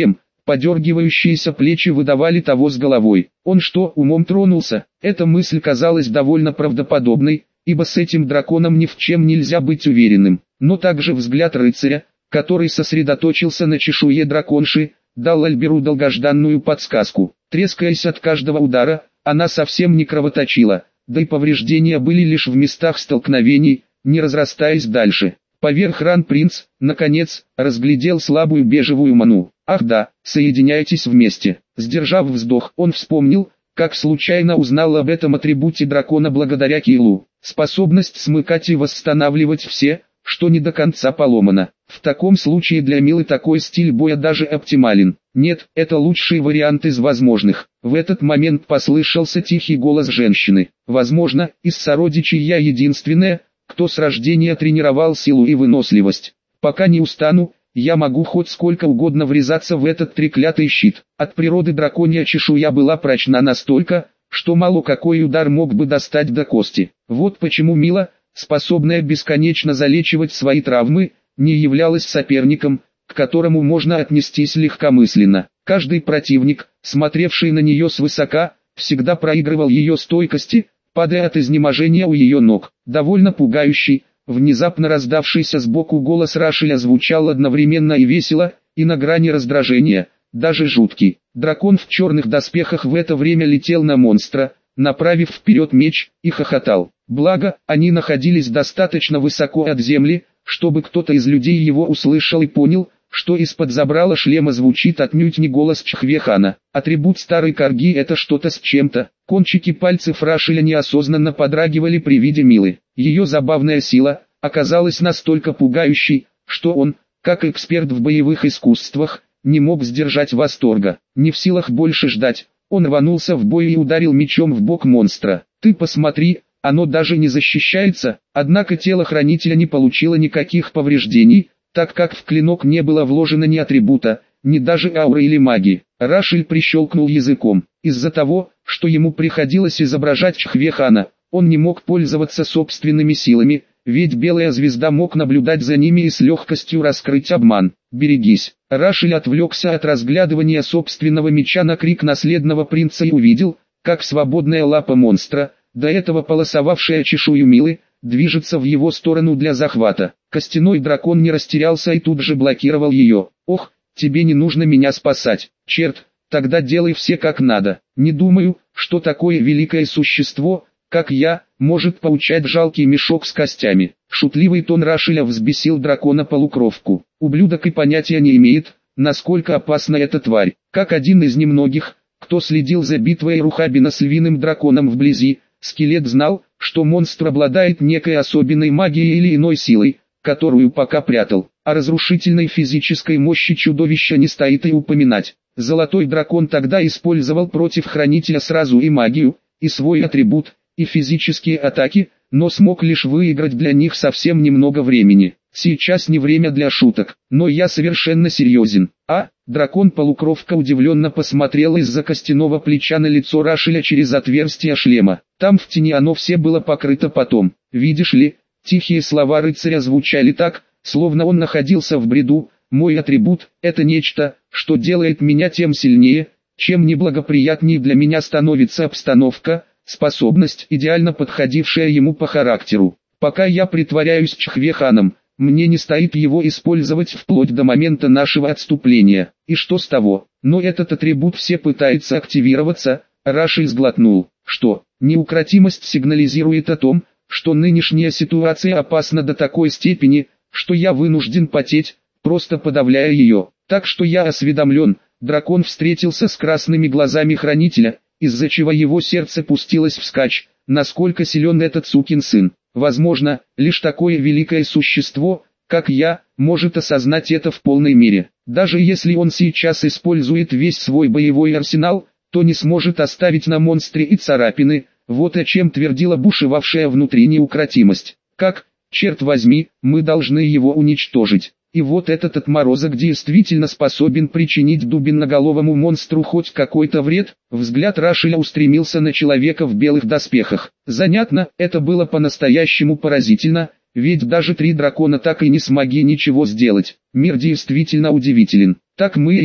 подергивающиеся плечи выдавали того с головой. Он что, умом тронулся? Эта мысль казалась довольно правдоподобной, ибо с этим драконом ни в чем нельзя быть уверенным. Но также взгляд рыцаря, который сосредоточился на чешуе драконши, дал Альберу долгожданную подсказку. Трескаясь от каждого удара, она совсем не кровоточила, да и повреждения были лишь в местах столкновений, не разрастаясь дальше. Поверх ран принц, наконец, разглядел слабую бежевую ману. Ах да, соединяйтесь вместе. Сдержав вздох, он вспомнил, как случайно узнал об этом атрибуте дракона благодаря Килу. Способность смыкать и восстанавливать все, что не до конца поломано. В таком случае для Милы такой стиль боя даже оптимален. Нет, это лучший вариант из возможных. В этот момент послышался тихий голос женщины. Возможно, из сородичей я единственная, кто с рождения тренировал силу и выносливость. Пока не устану, я могу хоть сколько угодно врезаться в этот треклятый щит. От природы драконья чешуя была прочна настолько, что мало какой удар мог бы достать до кости. Вот почему Мила, способная бесконечно залечивать свои травмы, не являлась соперником, к которому можно отнестись легкомысленно. Каждый противник, смотревший на нее свысока, всегда проигрывал ее стойкости, падая от изнеможения у ее ног. Довольно пугающий, внезапно раздавшийся сбоку голос Рашеля звучал одновременно и весело, и на грани раздражения, даже жуткий. Дракон в черных доспехах в это время летел на монстра, направив вперед меч, и хохотал. Благо, они находились достаточно высоко от земли, чтобы кто-то из людей его услышал и понял, что из-под забрала шлема звучит отнюдь не голос Чхвехана. Атрибут старой корги — это что-то с чем-то. Кончики пальцев Рашеля неосознанно подрагивали при виде Милы. Ее забавная сила оказалась настолько пугающей, что он, как эксперт в боевых искусствах, не мог сдержать восторга. Не в силах больше ждать, он рванулся в бой и ударил мечом в бок монстра. «Ты посмотри, оно даже не защищается». Однако тело хранителя не получило никаких повреждений, так как в клинок не было вложено ни атрибута, ни даже ауры или магии. Рашель прищелкнул языком. Из-за того, что ему приходилось изображать Чхвехана, он не мог пользоваться собственными силами, ведь Белая Звезда мог наблюдать за ними и с легкостью раскрыть обман. «Берегись». Рашель отвлекся от разглядывания собственного меча на крик наследного принца и увидел, как свободная лапа монстра, до этого полосовавшая чешую Милы, движется в его сторону для захвата. Костяной дракон не растерялся и тут же блокировал ее. «Ох, тебе не нужно меня спасать. Черт, тогда делай все как надо. Не думаю, что такое великое существо, как я, может поучать жалкий мешок с костями». Шутливый тон Рашеля взбесил дракона-полукровку. Ублюдок и понятия не имеет, насколько опасна эта тварь. Как один из немногих, кто следил за битвой Рухабина с львиным драконом вблизи, скелет знал, что монстр обладает некой особенной магией или иной силой, которую пока прятал. О разрушительной физической мощи чудовища не стоит и упоминать. Золотой дракон тогда использовал против хранителя сразу и магию, и свой атрибут, и физические атаки, но смог лишь выиграть для них совсем немного времени. Сейчас не время для шуток, но я совершенно серьезен. А, дракон-полукровка удивленно посмотрел из-за костяного плеча на лицо Рашеля через отверстие шлема. Там в тени оно все было покрыто потом. Видишь ли, тихие слова рыцаря звучали так, словно он находился в бреду. Мой атрибут – это нечто, что делает меня тем сильнее, чем неблагоприятней для меня становится обстановка, способность, идеально подходившая ему по характеру. Пока я притворяюсь Чхвеханом, мне не стоит его использовать вплоть до момента нашего отступления. И что с того? Но этот атрибут все пытается активироваться. Рашель сглотнул. Что? Неукротимость сигнализирует о том, что нынешняя ситуация опасна до такой степени, что я вынужден потеть, просто подавляя ее. Так что я осведомлен. Дракон встретился с красными глазами хранителя, из-за чего его сердце пустилось вскачь. Насколько силен этот сукин сын? Возможно, лишь такое великое существо, как я, может осознать это в полной мере. Даже если он сейчас использует весь свой боевой арсенал, то не сможет оставить на монстре и царапины. Вот о чем твердила бушевавшая внутри неукротимость. Как, черт возьми, мы должны его уничтожить. И вот этот отморозок действительно способен причинить дубиноголовому монстру хоть какой-то вред. Взгляд Рашеля устремился на человека в белых доспехах. Занятно, это было по-настоящему поразительно, ведь даже три дракона так и не смогли ничего сделать. Мир действительно удивителен. Так мы идем,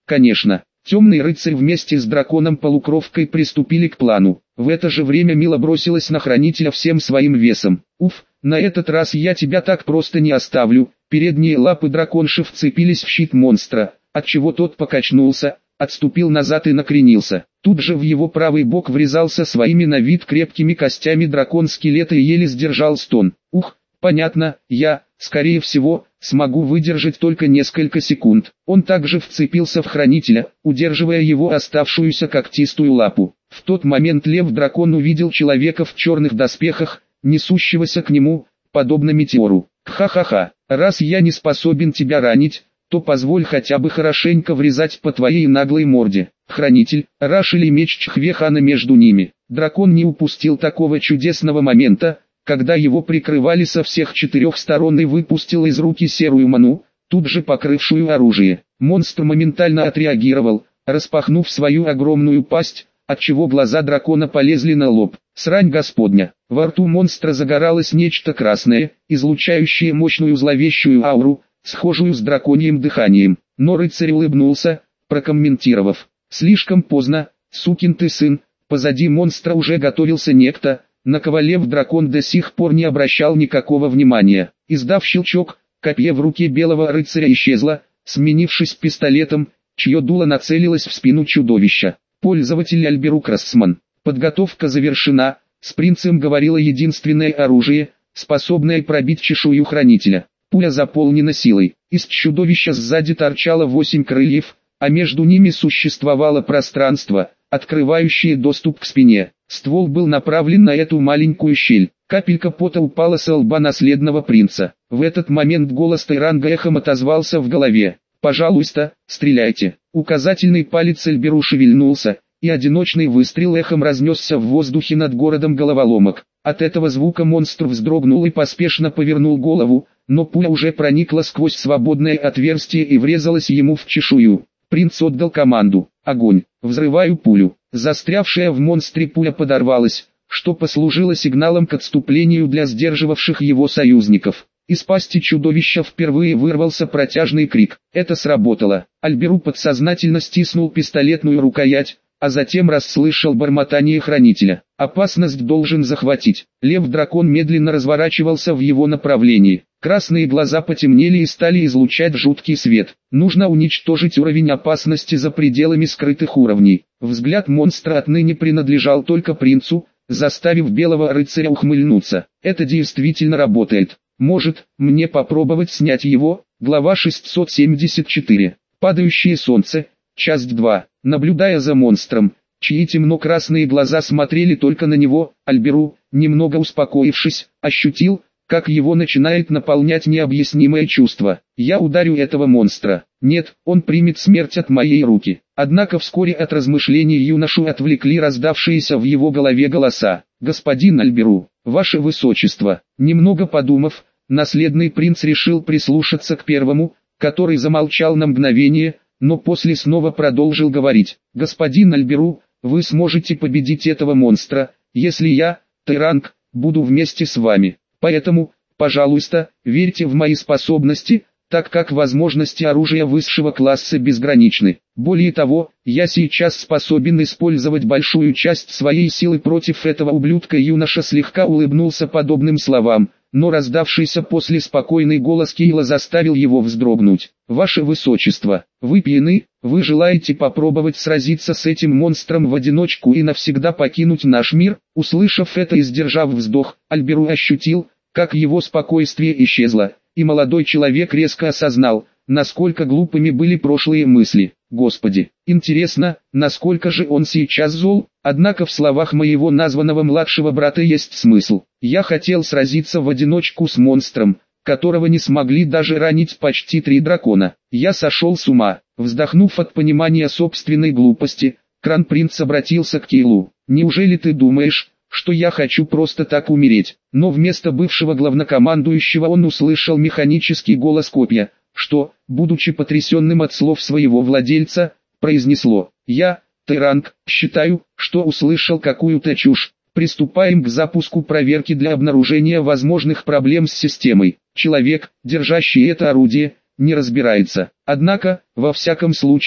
Конечно, темный рыцарь вместе с драконом-полукровкой приступили к плану. В это же время Мила бросилась на хранителя всем своим весом. «Уф, на этот раз я тебя так просто не оставлю». Передние лапы драконши вцепились в щит монстра, отчего тот покачнулся, отступил назад и накренился. Тут же в его правый бок врезался своими на вид крепкими костями дракон скелета и еле сдержал стон. «Ух, понятно, я, скорее всего, смогу выдержать только несколько секунд». Он также вцепился в хранителя, удерживая его оставшуюся когтистую лапу. В тот момент лев-дракон увидел человека в черных доспехах, несущегося к нему, подобно метеору. «Ха-ха-ха, раз я не способен тебя ранить, то позволь хотя бы хорошенько врезать по твоей наглой морде». Хранитель, Раш или меч Чхвехана между ними. Дракон не упустил такого чудесного момента, когда его прикрывали со всех четырех сторон и выпустил из руки серую ману, тут же покрывшую оружие. Монстр моментально отреагировал, распахнув свою огромную пасть, отчего глаза дракона полезли на лоб. Срань господня! Во рту монстра загоралось нечто красное, излучающее мощную зловещую ауру, схожую с драконьим дыханием. Но рыцарь улыбнулся, прокомментировав: «Слишком поздно, сукин ты сын». Позади монстра уже готовился некто, на кого лев-дракон до сих пор не обращал никакого внимания. Издав щелчок, копье в руке белого рыцаря исчезло, сменившись пистолетом, чье дуло нацелилось в спину чудовища. Пользователь Альберук Рассман. Подготовка завершена, с принцем говорило единственное оружие, способное пробить чешую хранителя. Пуля заполнена силой. Из чудовища сзади торчало восемь крыльев, а между ними существовало пространство, открывающее доступ к спине. Ствол был направлен на эту маленькую щель. Капелька пота упала со лба наследного принца. В этот момент голос Тайранга эхом отозвался в голове: «Пожалуйста, стреляйте». Указательный палец Альберу шевельнулся, и одиночный выстрел эхом разнесся в воздухе над городом головоломок. От этого звука монстр вздрогнул и поспешно повернул голову, но пуля уже проникла сквозь свободное отверстие и врезалась ему в чешую. Принц отдал команду: «Огонь!» Взрываю пулю. Застрявшая в монстре пуля подорвалась, что послужило сигналом к отступлению для сдерживавших его союзников. Из пасти чудовища впервые вырвался протяжный крик. Это сработало. Альберу подсознательно стиснул пистолетную рукоять, а затем расслышал бормотание хранителя. «Опасность должен захватить». Лев-дракон медленно разворачивался в его направлении. Красные глаза потемнели и стали излучать жуткий свет. Нужно уничтожить уровень опасности за пределами скрытых уровней. Взгляд монстра отныне принадлежал только принцу, заставив белого рыцаря ухмыльнуться. Это действительно работает. Может, мне попробовать снять его? Глава шестьсот семьдесят четыре. Падающее солнце. Часть два. Наблюдая за монстром, чьи темно-красные глаза смотрели только на него, Альберу, немного успокоившись, ощутил, как его начинает наполнять необъяснимое чувство. Я ударю этого монстра. Нет, он примет смерть от моей руки. Однако вскоре от размышлений юношу отвлекли раздавшиеся в его голове голоса. «Господин Альберу, ваше высочество». Немного подумав, наследный принц решил прислушаться к первому, который замолчал на мгновение, но после снова продолжил говорить. «Господин Альберу, вы сможете победить этого монстра, если я, Тайранг, буду вместе с вами. Поэтому, пожалуйста, верьте в мои способности, так как возможности оружия высшего класса безграничны. Более того, я сейчас способен использовать большую часть своей силы против этого ублюдка». Юноша слегка улыбнулся подобным словам, но раздавшийся после спокойный голос Кейла заставил его вздрогнуть. «Ваше высочество, вы пьяны? Вы желаете попробовать сразиться с этим монстром в одиночку и навсегда покинуть наш мир?» Услышав это и сдержав вздох, Альберу ощутил, как его спокойствие исчезло, и молодой человек резко осознал, насколько глупыми были прошлые мысли. Господи, интересно, насколько же он сейчас зол? Однако в словах моего названного младшего брата есть смысл. Я хотел сразиться в одиночку с монстром, которого не смогли даже ранить почти три дракона. Я сошел с ума. Вздохнув от понимания собственной глупости, Кронпринц обратился к Кейлу. «Неужели ты думаешь, что я хочу просто так умереть?» Но вместо бывшего главнокомандующего он услышал механический голос копья, что, будучи потрясенным от слов своего владельца, произнесло: «Я, Тайранг, считаю, что услышал какую-то чушь. Приступаем к запуску проверки для обнаружения возможных проблем с системой». Человек, держащий это орудие, не разбирается. Однако, во всяком случае,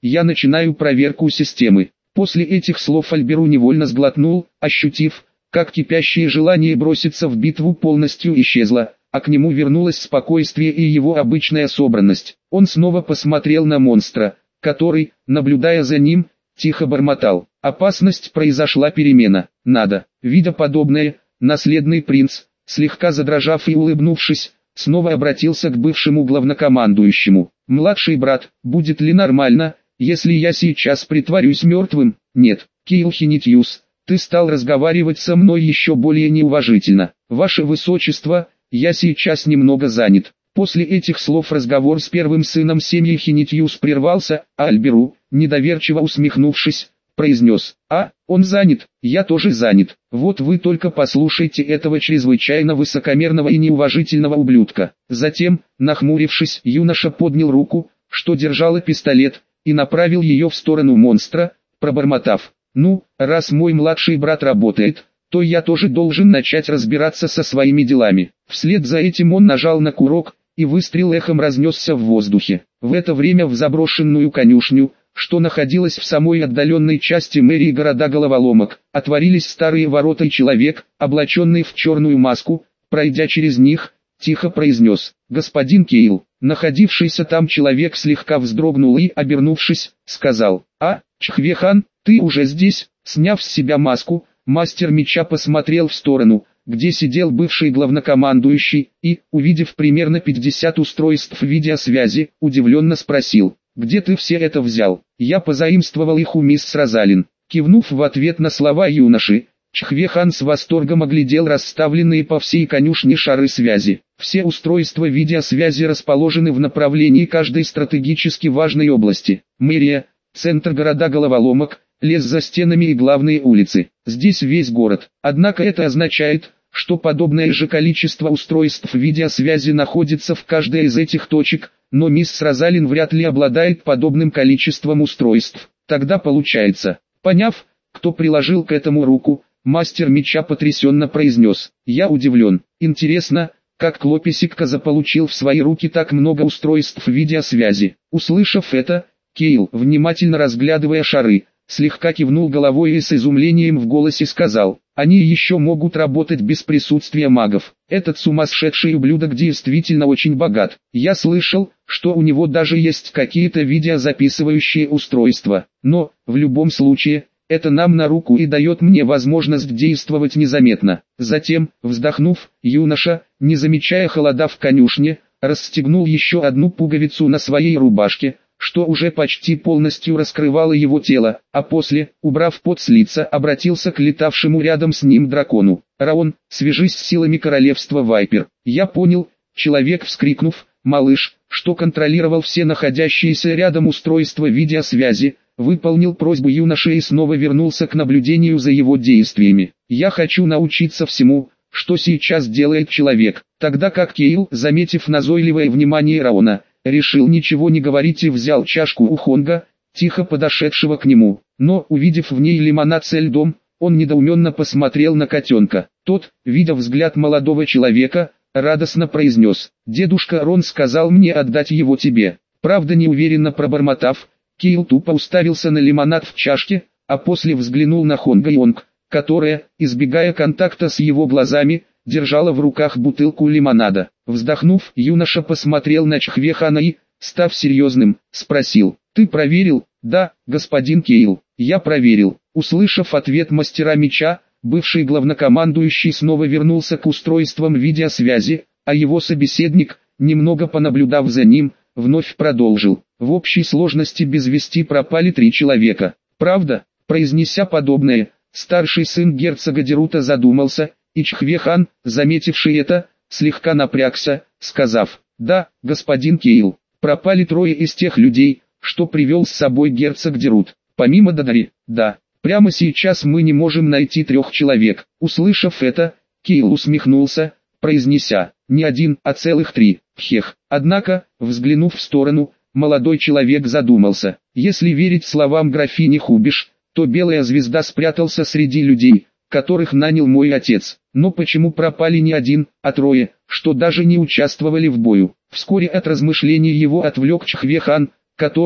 я начинаю проверку системы. После этих слов Альберу невольно сглотнул, ощутив, как кипящее желание броситься в битву полностью исчезло, а к нему вернулось спокойствие и его обычная собранность. Он снова посмотрел на монстра, который, наблюдая за ним, тихо бормотал. Опасность, произошла перемена. Надо. Видя подобное, наследный принц, слегка задрожав и улыбнувшись, снова обратился к бывшему главнокомандующему. «Младший брат, будет ли нормально, если я сейчас притворюсь мертвым?» «Нет, Кейл Хинитьюс, ты стал разговаривать со мной еще более неуважительно. Ваше Высочество, я сейчас немного занят». После этих слов разговор с первым сыном семьи Хинитьюс прервался, а Альберу, недоверчиво усмехнувшись, произнес: «А, он занят, я тоже занят. Вот вы только послушайте этого чрезвычайно высокомерного и неуважительного ублюдка». Затем, нахмурившись, юноша поднял руку, что держала пистолет, и направил ее в сторону монстра, пробормотав: «Ну, раз мой младший брат работает, то я тоже должен начать разбираться со своими делами». Вслед за этим он нажал на курок, и выстрел эхом разнесся в воздухе. В это время в заброшенную конюшню, что находилась в самой отдаленной части мэрии города Головоломок, отворились старые ворота, и человек, облаченный в черную маску, пройдя через них, тихо произнес: «Господин Кейл». Находившийся там человек слегка вздрогнул и, обернувшись, сказал: «А, Чхве-хан, ты уже здесь?» Сняв с себя маску, мастер меча посмотрел в сторону, где сидел бывший главнокомандующий, и, увидев примерно пятьдесят устройств видеосвязи, удивленно спросил: «Где ты все это взял?» «Я позаимствовал их у мисс Розалин». Кивнув в ответ на слова юноши, Чхве-хан с восторгом оглядел расставленные по всей конюшне шары связи. Все устройства видеосвязи расположены в направлении каждой стратегически важной области. Мэрия, центр города Головоломок, лес за стенами и главные улицы. Здесь весь город. Однако это означает, что подобное же количество устройств видеосвязи находится в каждой из этих точек, но мисс Розалин вряд ли обладает подобным количеством устройств. Тогда получается. Поняв, кто приложил к этому руку, мастер меча потрясенно произнес: «Я удивлен. Интересно, как Клописикка заполучил в свои руки так много устройств видеосвязи». Услышав это, Кейл, внимательно разглядывая шары, слегка кивнул головой и с изумлением в голосе сказал: «Они еще могут работать без присутствия магов. Этот сумасшедший ублюдок действительно очень богат. Я слышал, что у него даже есть какие-то видеозаписывающие устройства. Но, в любом случае, это нам на руку и дает мне возможность действовать незаметно». Затем, вздохнув, юноша, не замечая холода в конюшне, расстегнул еще одну пуговицу на своей рубашке, что уже почти полностью раскрывало его тело, а после, убрав пот с лица, обратился к летавшему рядом с ним дракону: «Раон, свяжись с силами королевства Вайпер». «Я понял». Человек, вскрикнув: «Малыш», что контролировал все находящиеся рядом устройства видеосвязи, выполнил просьбу юноши и снова вернулся к наблюдению за его действиями. «Я хочу научиться всему, что сейчас делает человек». Тогда как Кейл, заметив назойливое внимание Раона, решил ничего не говорить и взял чашку у Хонга, тихо подошедшего к нему, но, увидев в ней лимонад со льдом, он недоуменно посмотрел на котенка. Тот, видя взгляд молодого человека, радостно произнес: «Дедушка Рон сказал мне отдать его тебе». Правда, неуверенно пробормотав, Кейл тупо уставился на лимонад в чашке, а после взглянул на Хонга Йонг, которая, избегая контакта с его глазами, держала в руках бутылку лимонада. Вздохнув, юноша посмотрел на Чхве-хана и, став серьезным, спросил: «Ты проверил?» «Да, господин Кейл, я проверил». Услышав ответ мастера меча, бывший главнокомандующий снова вернулся к устройствам видеосвязи, а его собеседник, немного понаблюдав за ним, вновь продолжил: «В общей сложности без вести пропали три человека». «Правда?» Произнеся подобное, старший сын герцога Дерута задумался, и Чхве-хан, заметивший это, слегка напрягся, сказав: «Да, господин Кейл, пропали трое из тех людей, что привел с собой герцог Дерут. Помимо Дадари, да, прямо сейчас мы не можем найти трех человек». Услышав это, Кейл усмехнулся, произнеся: «Не один, а целых три, хех». Однако, взглянув в сторону, молодой человек задумался. Если верить словам графини Хубиш, то Белая Звезда спрятался среди людей, которых нанял мой отец. Но почему пропали не один, а трое, что даже не участвовали в бою? Вскоре от размышлений его отвлек Чхве-хан, который,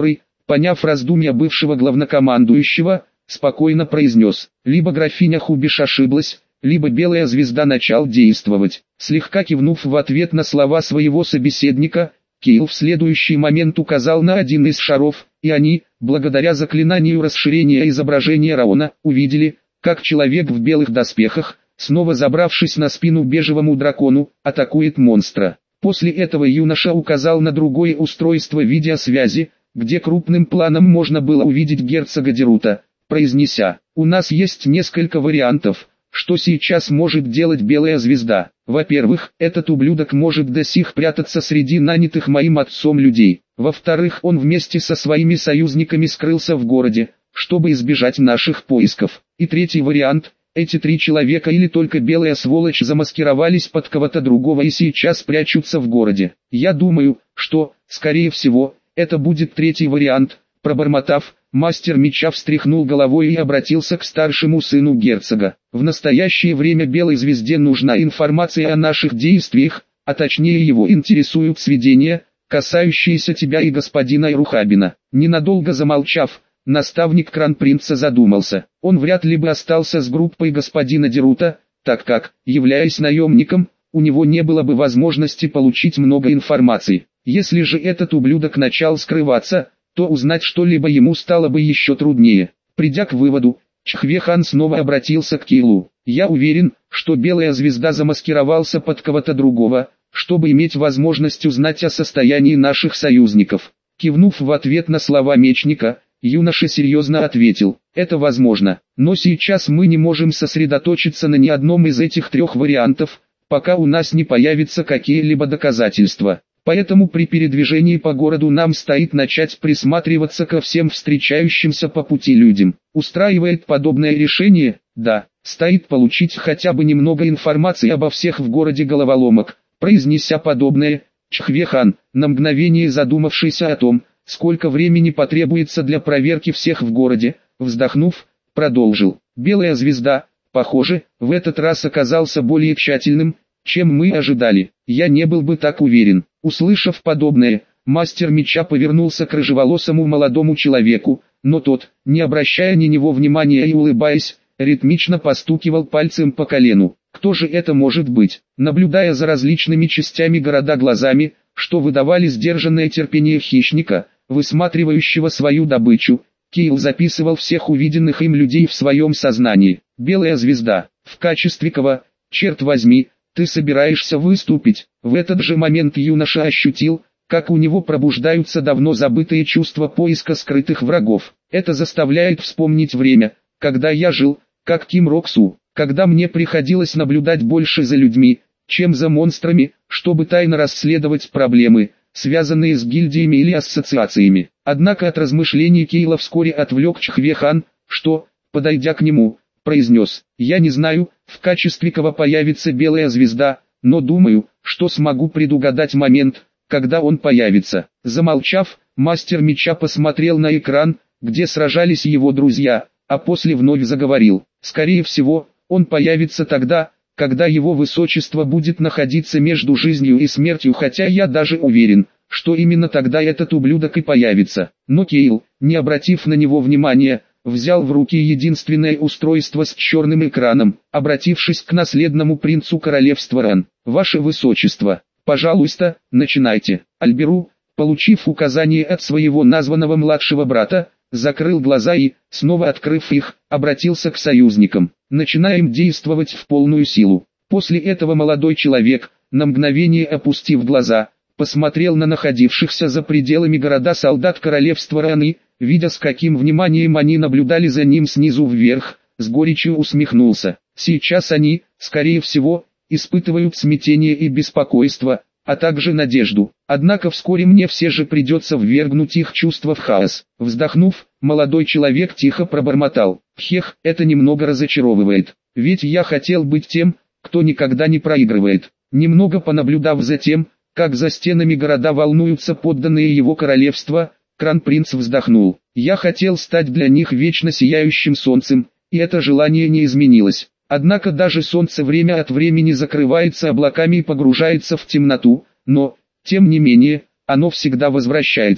поняв раздумья бывшего главнокомандующего, спокойно произнес: либо графиня Хубиш ошиблась, либо белая звезда начал действовать. Слегка кивнув в ответ на слова своего собеседника, Кейл в следующий момент указал на один из шаров, и они, благодаря заклинанию расширения изображения Раона, увидели, как человек в белых доспехах, снова забравшись на спину бежевому дракону, атакует монстра. После этого юноша указал на другое устройство видеосвязи, где крупным планом можно было увидеть герцога Дерута, произнеся: «У нас есть несколько вариантов, что сейчас может делать белая звезда. Во-первых, этот ублюдок может до сих прятаться среди нанятых моим отцом людей. Во-вторых, он вместе со своими союзниками скрылся в городе, чтобы избежать наших поисков. И третий вариант – эти три человека или только белая сволочь замаскировались под кого-то другого и сейчас прячутся в городе. Я думаю, что, скорее всего, это будет третий вариант». Пробормотав, мастер меча встряхнул головой и обратился к старшему сыну герцога. «В настоящее время белой звезде нужна информация о наших действиях, а точнее его интересуют сведения, касающиеся тебя и господина Ирухабина». Ненадолго замолчав, наставник Кронпринца задумался. Он вряд ли бы остался с группой господина Дерута, так как, являясь наемником, у него не было бы возможности получить много информации. Если же этот ублюдок начал скрываться, то узнать что-либо ему стало бы еще труднее. Придя к выводу, Чхве-хан снова обратился к Кейлу. «Я уверен, что белая звезда замаскировался под кого-то другого, чтобы иметь возможность узнать о состоянии наших союзников». Кивнув в ответ на слова мечника, юноша серьезно ответил: «Это возможно, но сейчас мы не можем сосредоточиться на ни одном из этих трех вариантов, пока у нас не появятся какие-либо доказательства. Поэтому при передвижении по городу нам стоит начать присматриваться ко всем встречающимся по пути людям. Устраивает подобное решение? Да. Стоит получить хотя бы немного информации обо всех в городе головоломок». Произнеся подобное, Чхве-хан, на мгновение задумавшийся о том, сколько времени потребуется для проверки всех в городе, вздохнув, продолжил: «Белая звезда, похоже, в этот раз оказался более тщательным, чем мы ожидали. Я не был бы так уверен». Услышав подобное, мастер меча повернулся к рыжеволосому молодому человеку, но тот, не обращая ни него внимания и улыбаясь, ритмично постукивал пальцем по колену. Кто же это может быть? Наблюдая за различными частями города глазами, что выдавали сдержанное терпение хищника, высматривающего свою добычу, Кейл записывал всех увиденных им людей в своем сознании. «Белая звезда, в качестве кого, черт возьми, ты собираешься выступить?» В этот же момент юноша ощутил, как у него пробуждаются давно забытые чувства поиска скрытых врагов. Это заставляет вспомнить время, когда я жил, как Ким Роксу, когда мне приходилось наблюдать больше за людьми, чем за монстрами, чтобы тайно расследовать проблемы, связанные с гильдиями или ассоциациями. Однако от размышлений Кейла вскоре отвлек Чхве-хан, что, подойдя к нему, произнес: «Я не знаю, в качестве кого появится белая звезда, но думаю, что смогу предугадать момент, когда он появится». Замолчав, мастер меча посмотрел на экран, где сражались его друзья, а после вновь заговорил: «Скорее всего, он появится тогда, когда его высочество будет находиться между жизнью и смертью, хотя я даже уверен, что именно тогда этот ублюдок и появится». Но Кейл, не обратив на него внимания, взял в руки единственное устройство с черным экраном, обратившись к наследному принцу королевства Ран: «Ваше высочество, пожалуйста, начинайте». Альберу, получив указание от своего названного младшего брата, закрыл глаза и, снова открыв их, обратился к союзникам: «Начинаем действовать в полную силу». После этого молодой человек, на мгновение опустив глаза, посмотрел на находившихся за пределами города солдат королевства Ран и, видя с каким вниманием они наблюдали за ним снизу вверх, с горечью усмехнулся. Сейчас они, скорее всего, испытывают смятение и беспокойство, а также надежду. Однако вскоре мне все же придется ввергнуть их чувства в хаос. Вздохнув, молодой человек тихо пробормотал: «Хех, это немного разочаровывает. Ведь я хотел быть тем, кто никогда не проигрывает». Немного понаблюдав за тем, как за стенами города волнуются подданные его королевства, Кронпринц вздохнул: «Я хотел стать для них вечно сияющим солнцем, и это желание не изменилось. Однако даже солнце время от времени закрывается облаками и погружается в темноту, но, тем не менее, оно всегда возвращается.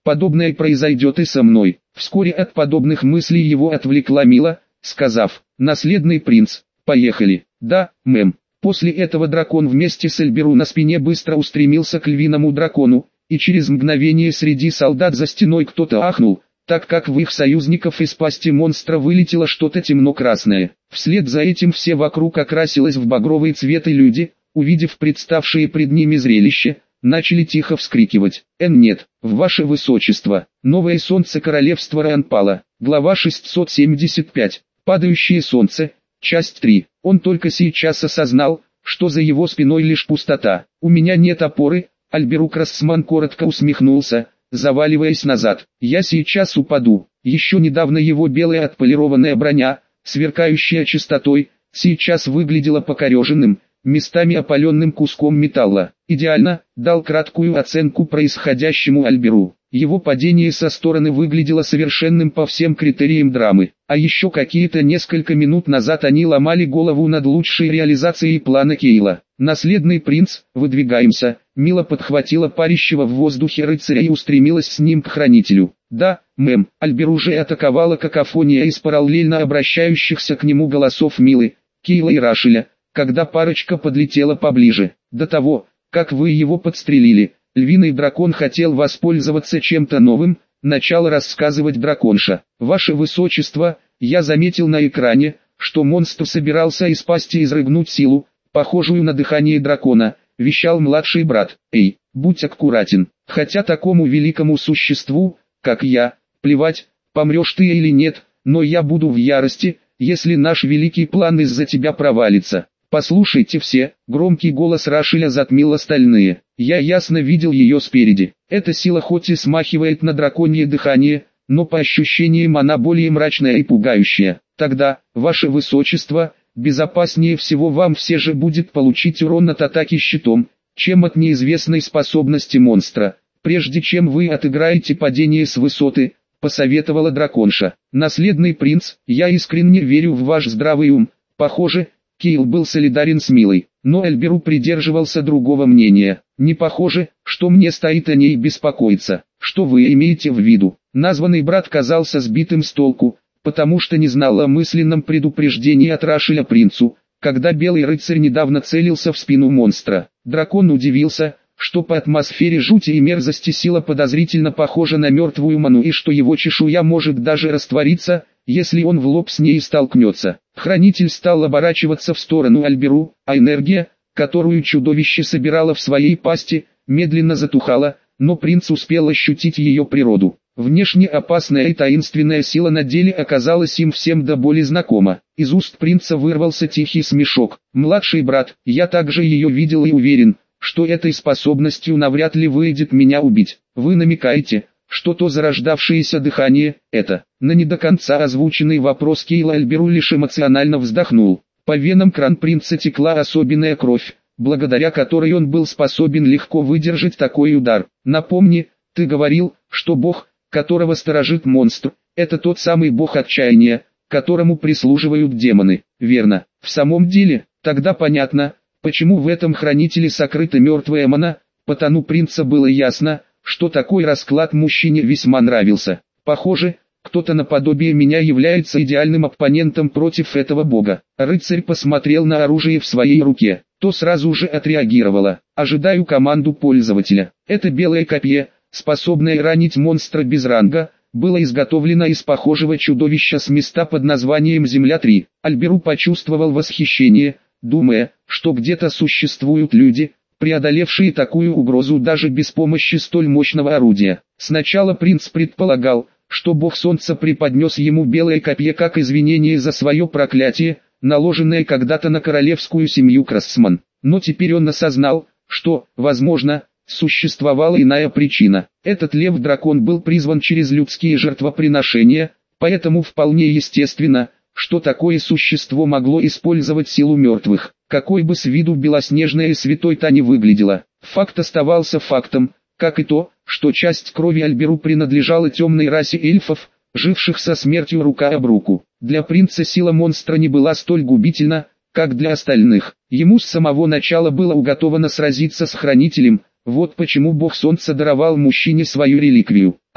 Подобное произойдет и со мной. Вскоре от подобных мыслей его отвлекла Мила, сказав: «Наследный принц, поехали». «Да, мэм». После этого дракон вместе с Альберу на спине быстро устремился к львиному дракону, и через мгновение среди солдат за стеной кто-то ахнул, так как в их союзников из пасти монстра вылетело что-то темно-красное. Вслед за этим все вокруг окрасилось в багровый цвет, и люди, увидев представшее пред ними зрелище, начали тихо вскрикивать: «Эн нет, в ваше высочество, новое солнце королевства Ранпала». Глава шестьсот семьдесят пять. Падающее солнце. Часть три. Он только сейчас осознал, что за его спиной лишь пустота. «У меня нет опоры», — Альберу Крассман коротко усмехнулся, заваливаясь назад. «Я сейчас упаду». Еще недавно его белая отполированная броня, сверкающая чистотой, сейчас выглядела покореженным, местами опаленным куском металла. «Идеально», — дал краткую оценку происходящему Альберу. Его падение со стороны выглядело совершенным по всем критериям драмы. А еще какие-то несколько минут назад они ломали голову над лучшей реализацией плана Кейла. «Наследный принц, выдвигаемся», — Мила подхватила парящего в воздухе рыцаря и устремилась с ним к хранителю. «Да, мэм». Альбер уже атаковала какофония из параллельно обращающихся к нему голосов Милы, Кейла и Рашеля, когда парочка подлетела поближе. «До того, как вы его подстрелили, львиный дракон хотел воспользоваться чем-то новым», начал рассказывать драконша. «Ваше высочество, я заметил на экране, что монстр собирался из пасти изрыгнуть силу, похожую на дыхание дракона», вещал младший брат. «Эй, будь аккуратен, хотя такому великому существу, как я, плевать, помрешь ты или нет, но я буду в ярости, если наш великий план из-за тебя провалится». «Послушайте все», — громкий голос Рашеля затмил остальные. «Я ясно видел ее спереди. Эта сила хоть и смахивает на драконье дыхание, но по ощущениям она более мрачная и пугающая. Тогда, ваше высочество, безопаснее всего вам все же будет получить урон от атаки щитом, чем от неизвестной способности монстра, прежде чем вы отыграете падение с высоты», — посоветовала драконша. «Наследный принц, я искренне верю в ваш здравый ум». Похоже, Кейл был солидарен с Милой, но Альберу придерживался другого мнения. «Не похоже, что мне стоит о ней беспокоиться». «Что вы имеете в виду?» Названный брат казался сбитым с толку, потому что не знал о мысленном предупреждении от Рашеля принцу, когда белый рыцарь недавно целился в спину монстра. Дракон удивился, что по атмосфере жути и мерзости сила подозрительно похожа на мертвую ману и что его чешуя может даже раствориться, если он в лоб с ней столкнется. Хранитель стал оборачиваться в сторону Альберу, а энергия, которую чудовище собирало в своей пасти, медленно затухала, но принц успел ощутить ее природу. Внешне опасная и таинственная сила на деле оказалась им всем до боли знакома. Из уст принца вырвался тихий смешок. «Младший брат, я также ее видел и уверен, что этой способностью навряд ли выйдет меня убить. Вы намекаете, что то зарождавшееся дыхание – это?» На не до конца озвученный вопрос Кейла Альберу лишь эмоционально вздохнул. По венам кронпринца текла особенная кровь, благодаря которой он был способен легко выдержать такой удар. «Напомни, ты говорил, что бог, которого сторожит монстр, это тот самый бог отчаяния, которому прислуживают демоны, верно?» «В самом деле, тогда понятно, почему в этом хранителе сокрыта мертвая мана». По тону принца было ясно, что такой расклад мужчине весьма нравился. «Похоже, кто-то наподобие меня является идеальным оппонентом против этого бога». Рыцарь посмотрел на оружие в своей руке, то сразу же отреагировало. «Ожидаю команду пользователя». Это белое копье, способное ранить монстра без ранга, было изготовлено из похожего чудовища с места под названием Земля три. Альберу почувствовал восхищение, думая, что где-то существуют люди, преодолевшие такую угрозу даже без помощи столь мощного орудия. Сначала принц предполагал, что бог солнца преподнес ему белое копье как извинение за свое проклятие, наложенное когда-то на королевскую семью Крассман. Но теперь он осознал, что, возможно, существовала иная причина. Этот лев-дракон был призван через людские жертвоприношения, поэтому вполне естественно, что такое существо могло использовать силу мертвых. Какой бы с виду белоснежная и святой та не выглядела, факт оставался фактом, как и то, что часть крови Альберу принадлежала темной расе эльфов, живших со смертью рука об руку. Для принца сила монстра не была столь губительна, как для остальных. Ему с самого начала было уготовано сразиться с хранителем, вот почему бог солнца даровал мужчине свою реликвию.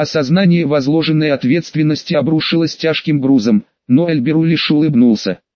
Осознание возложенной ответственности обрушилось тяжким грузом, но Альберу лишь улыбнулся.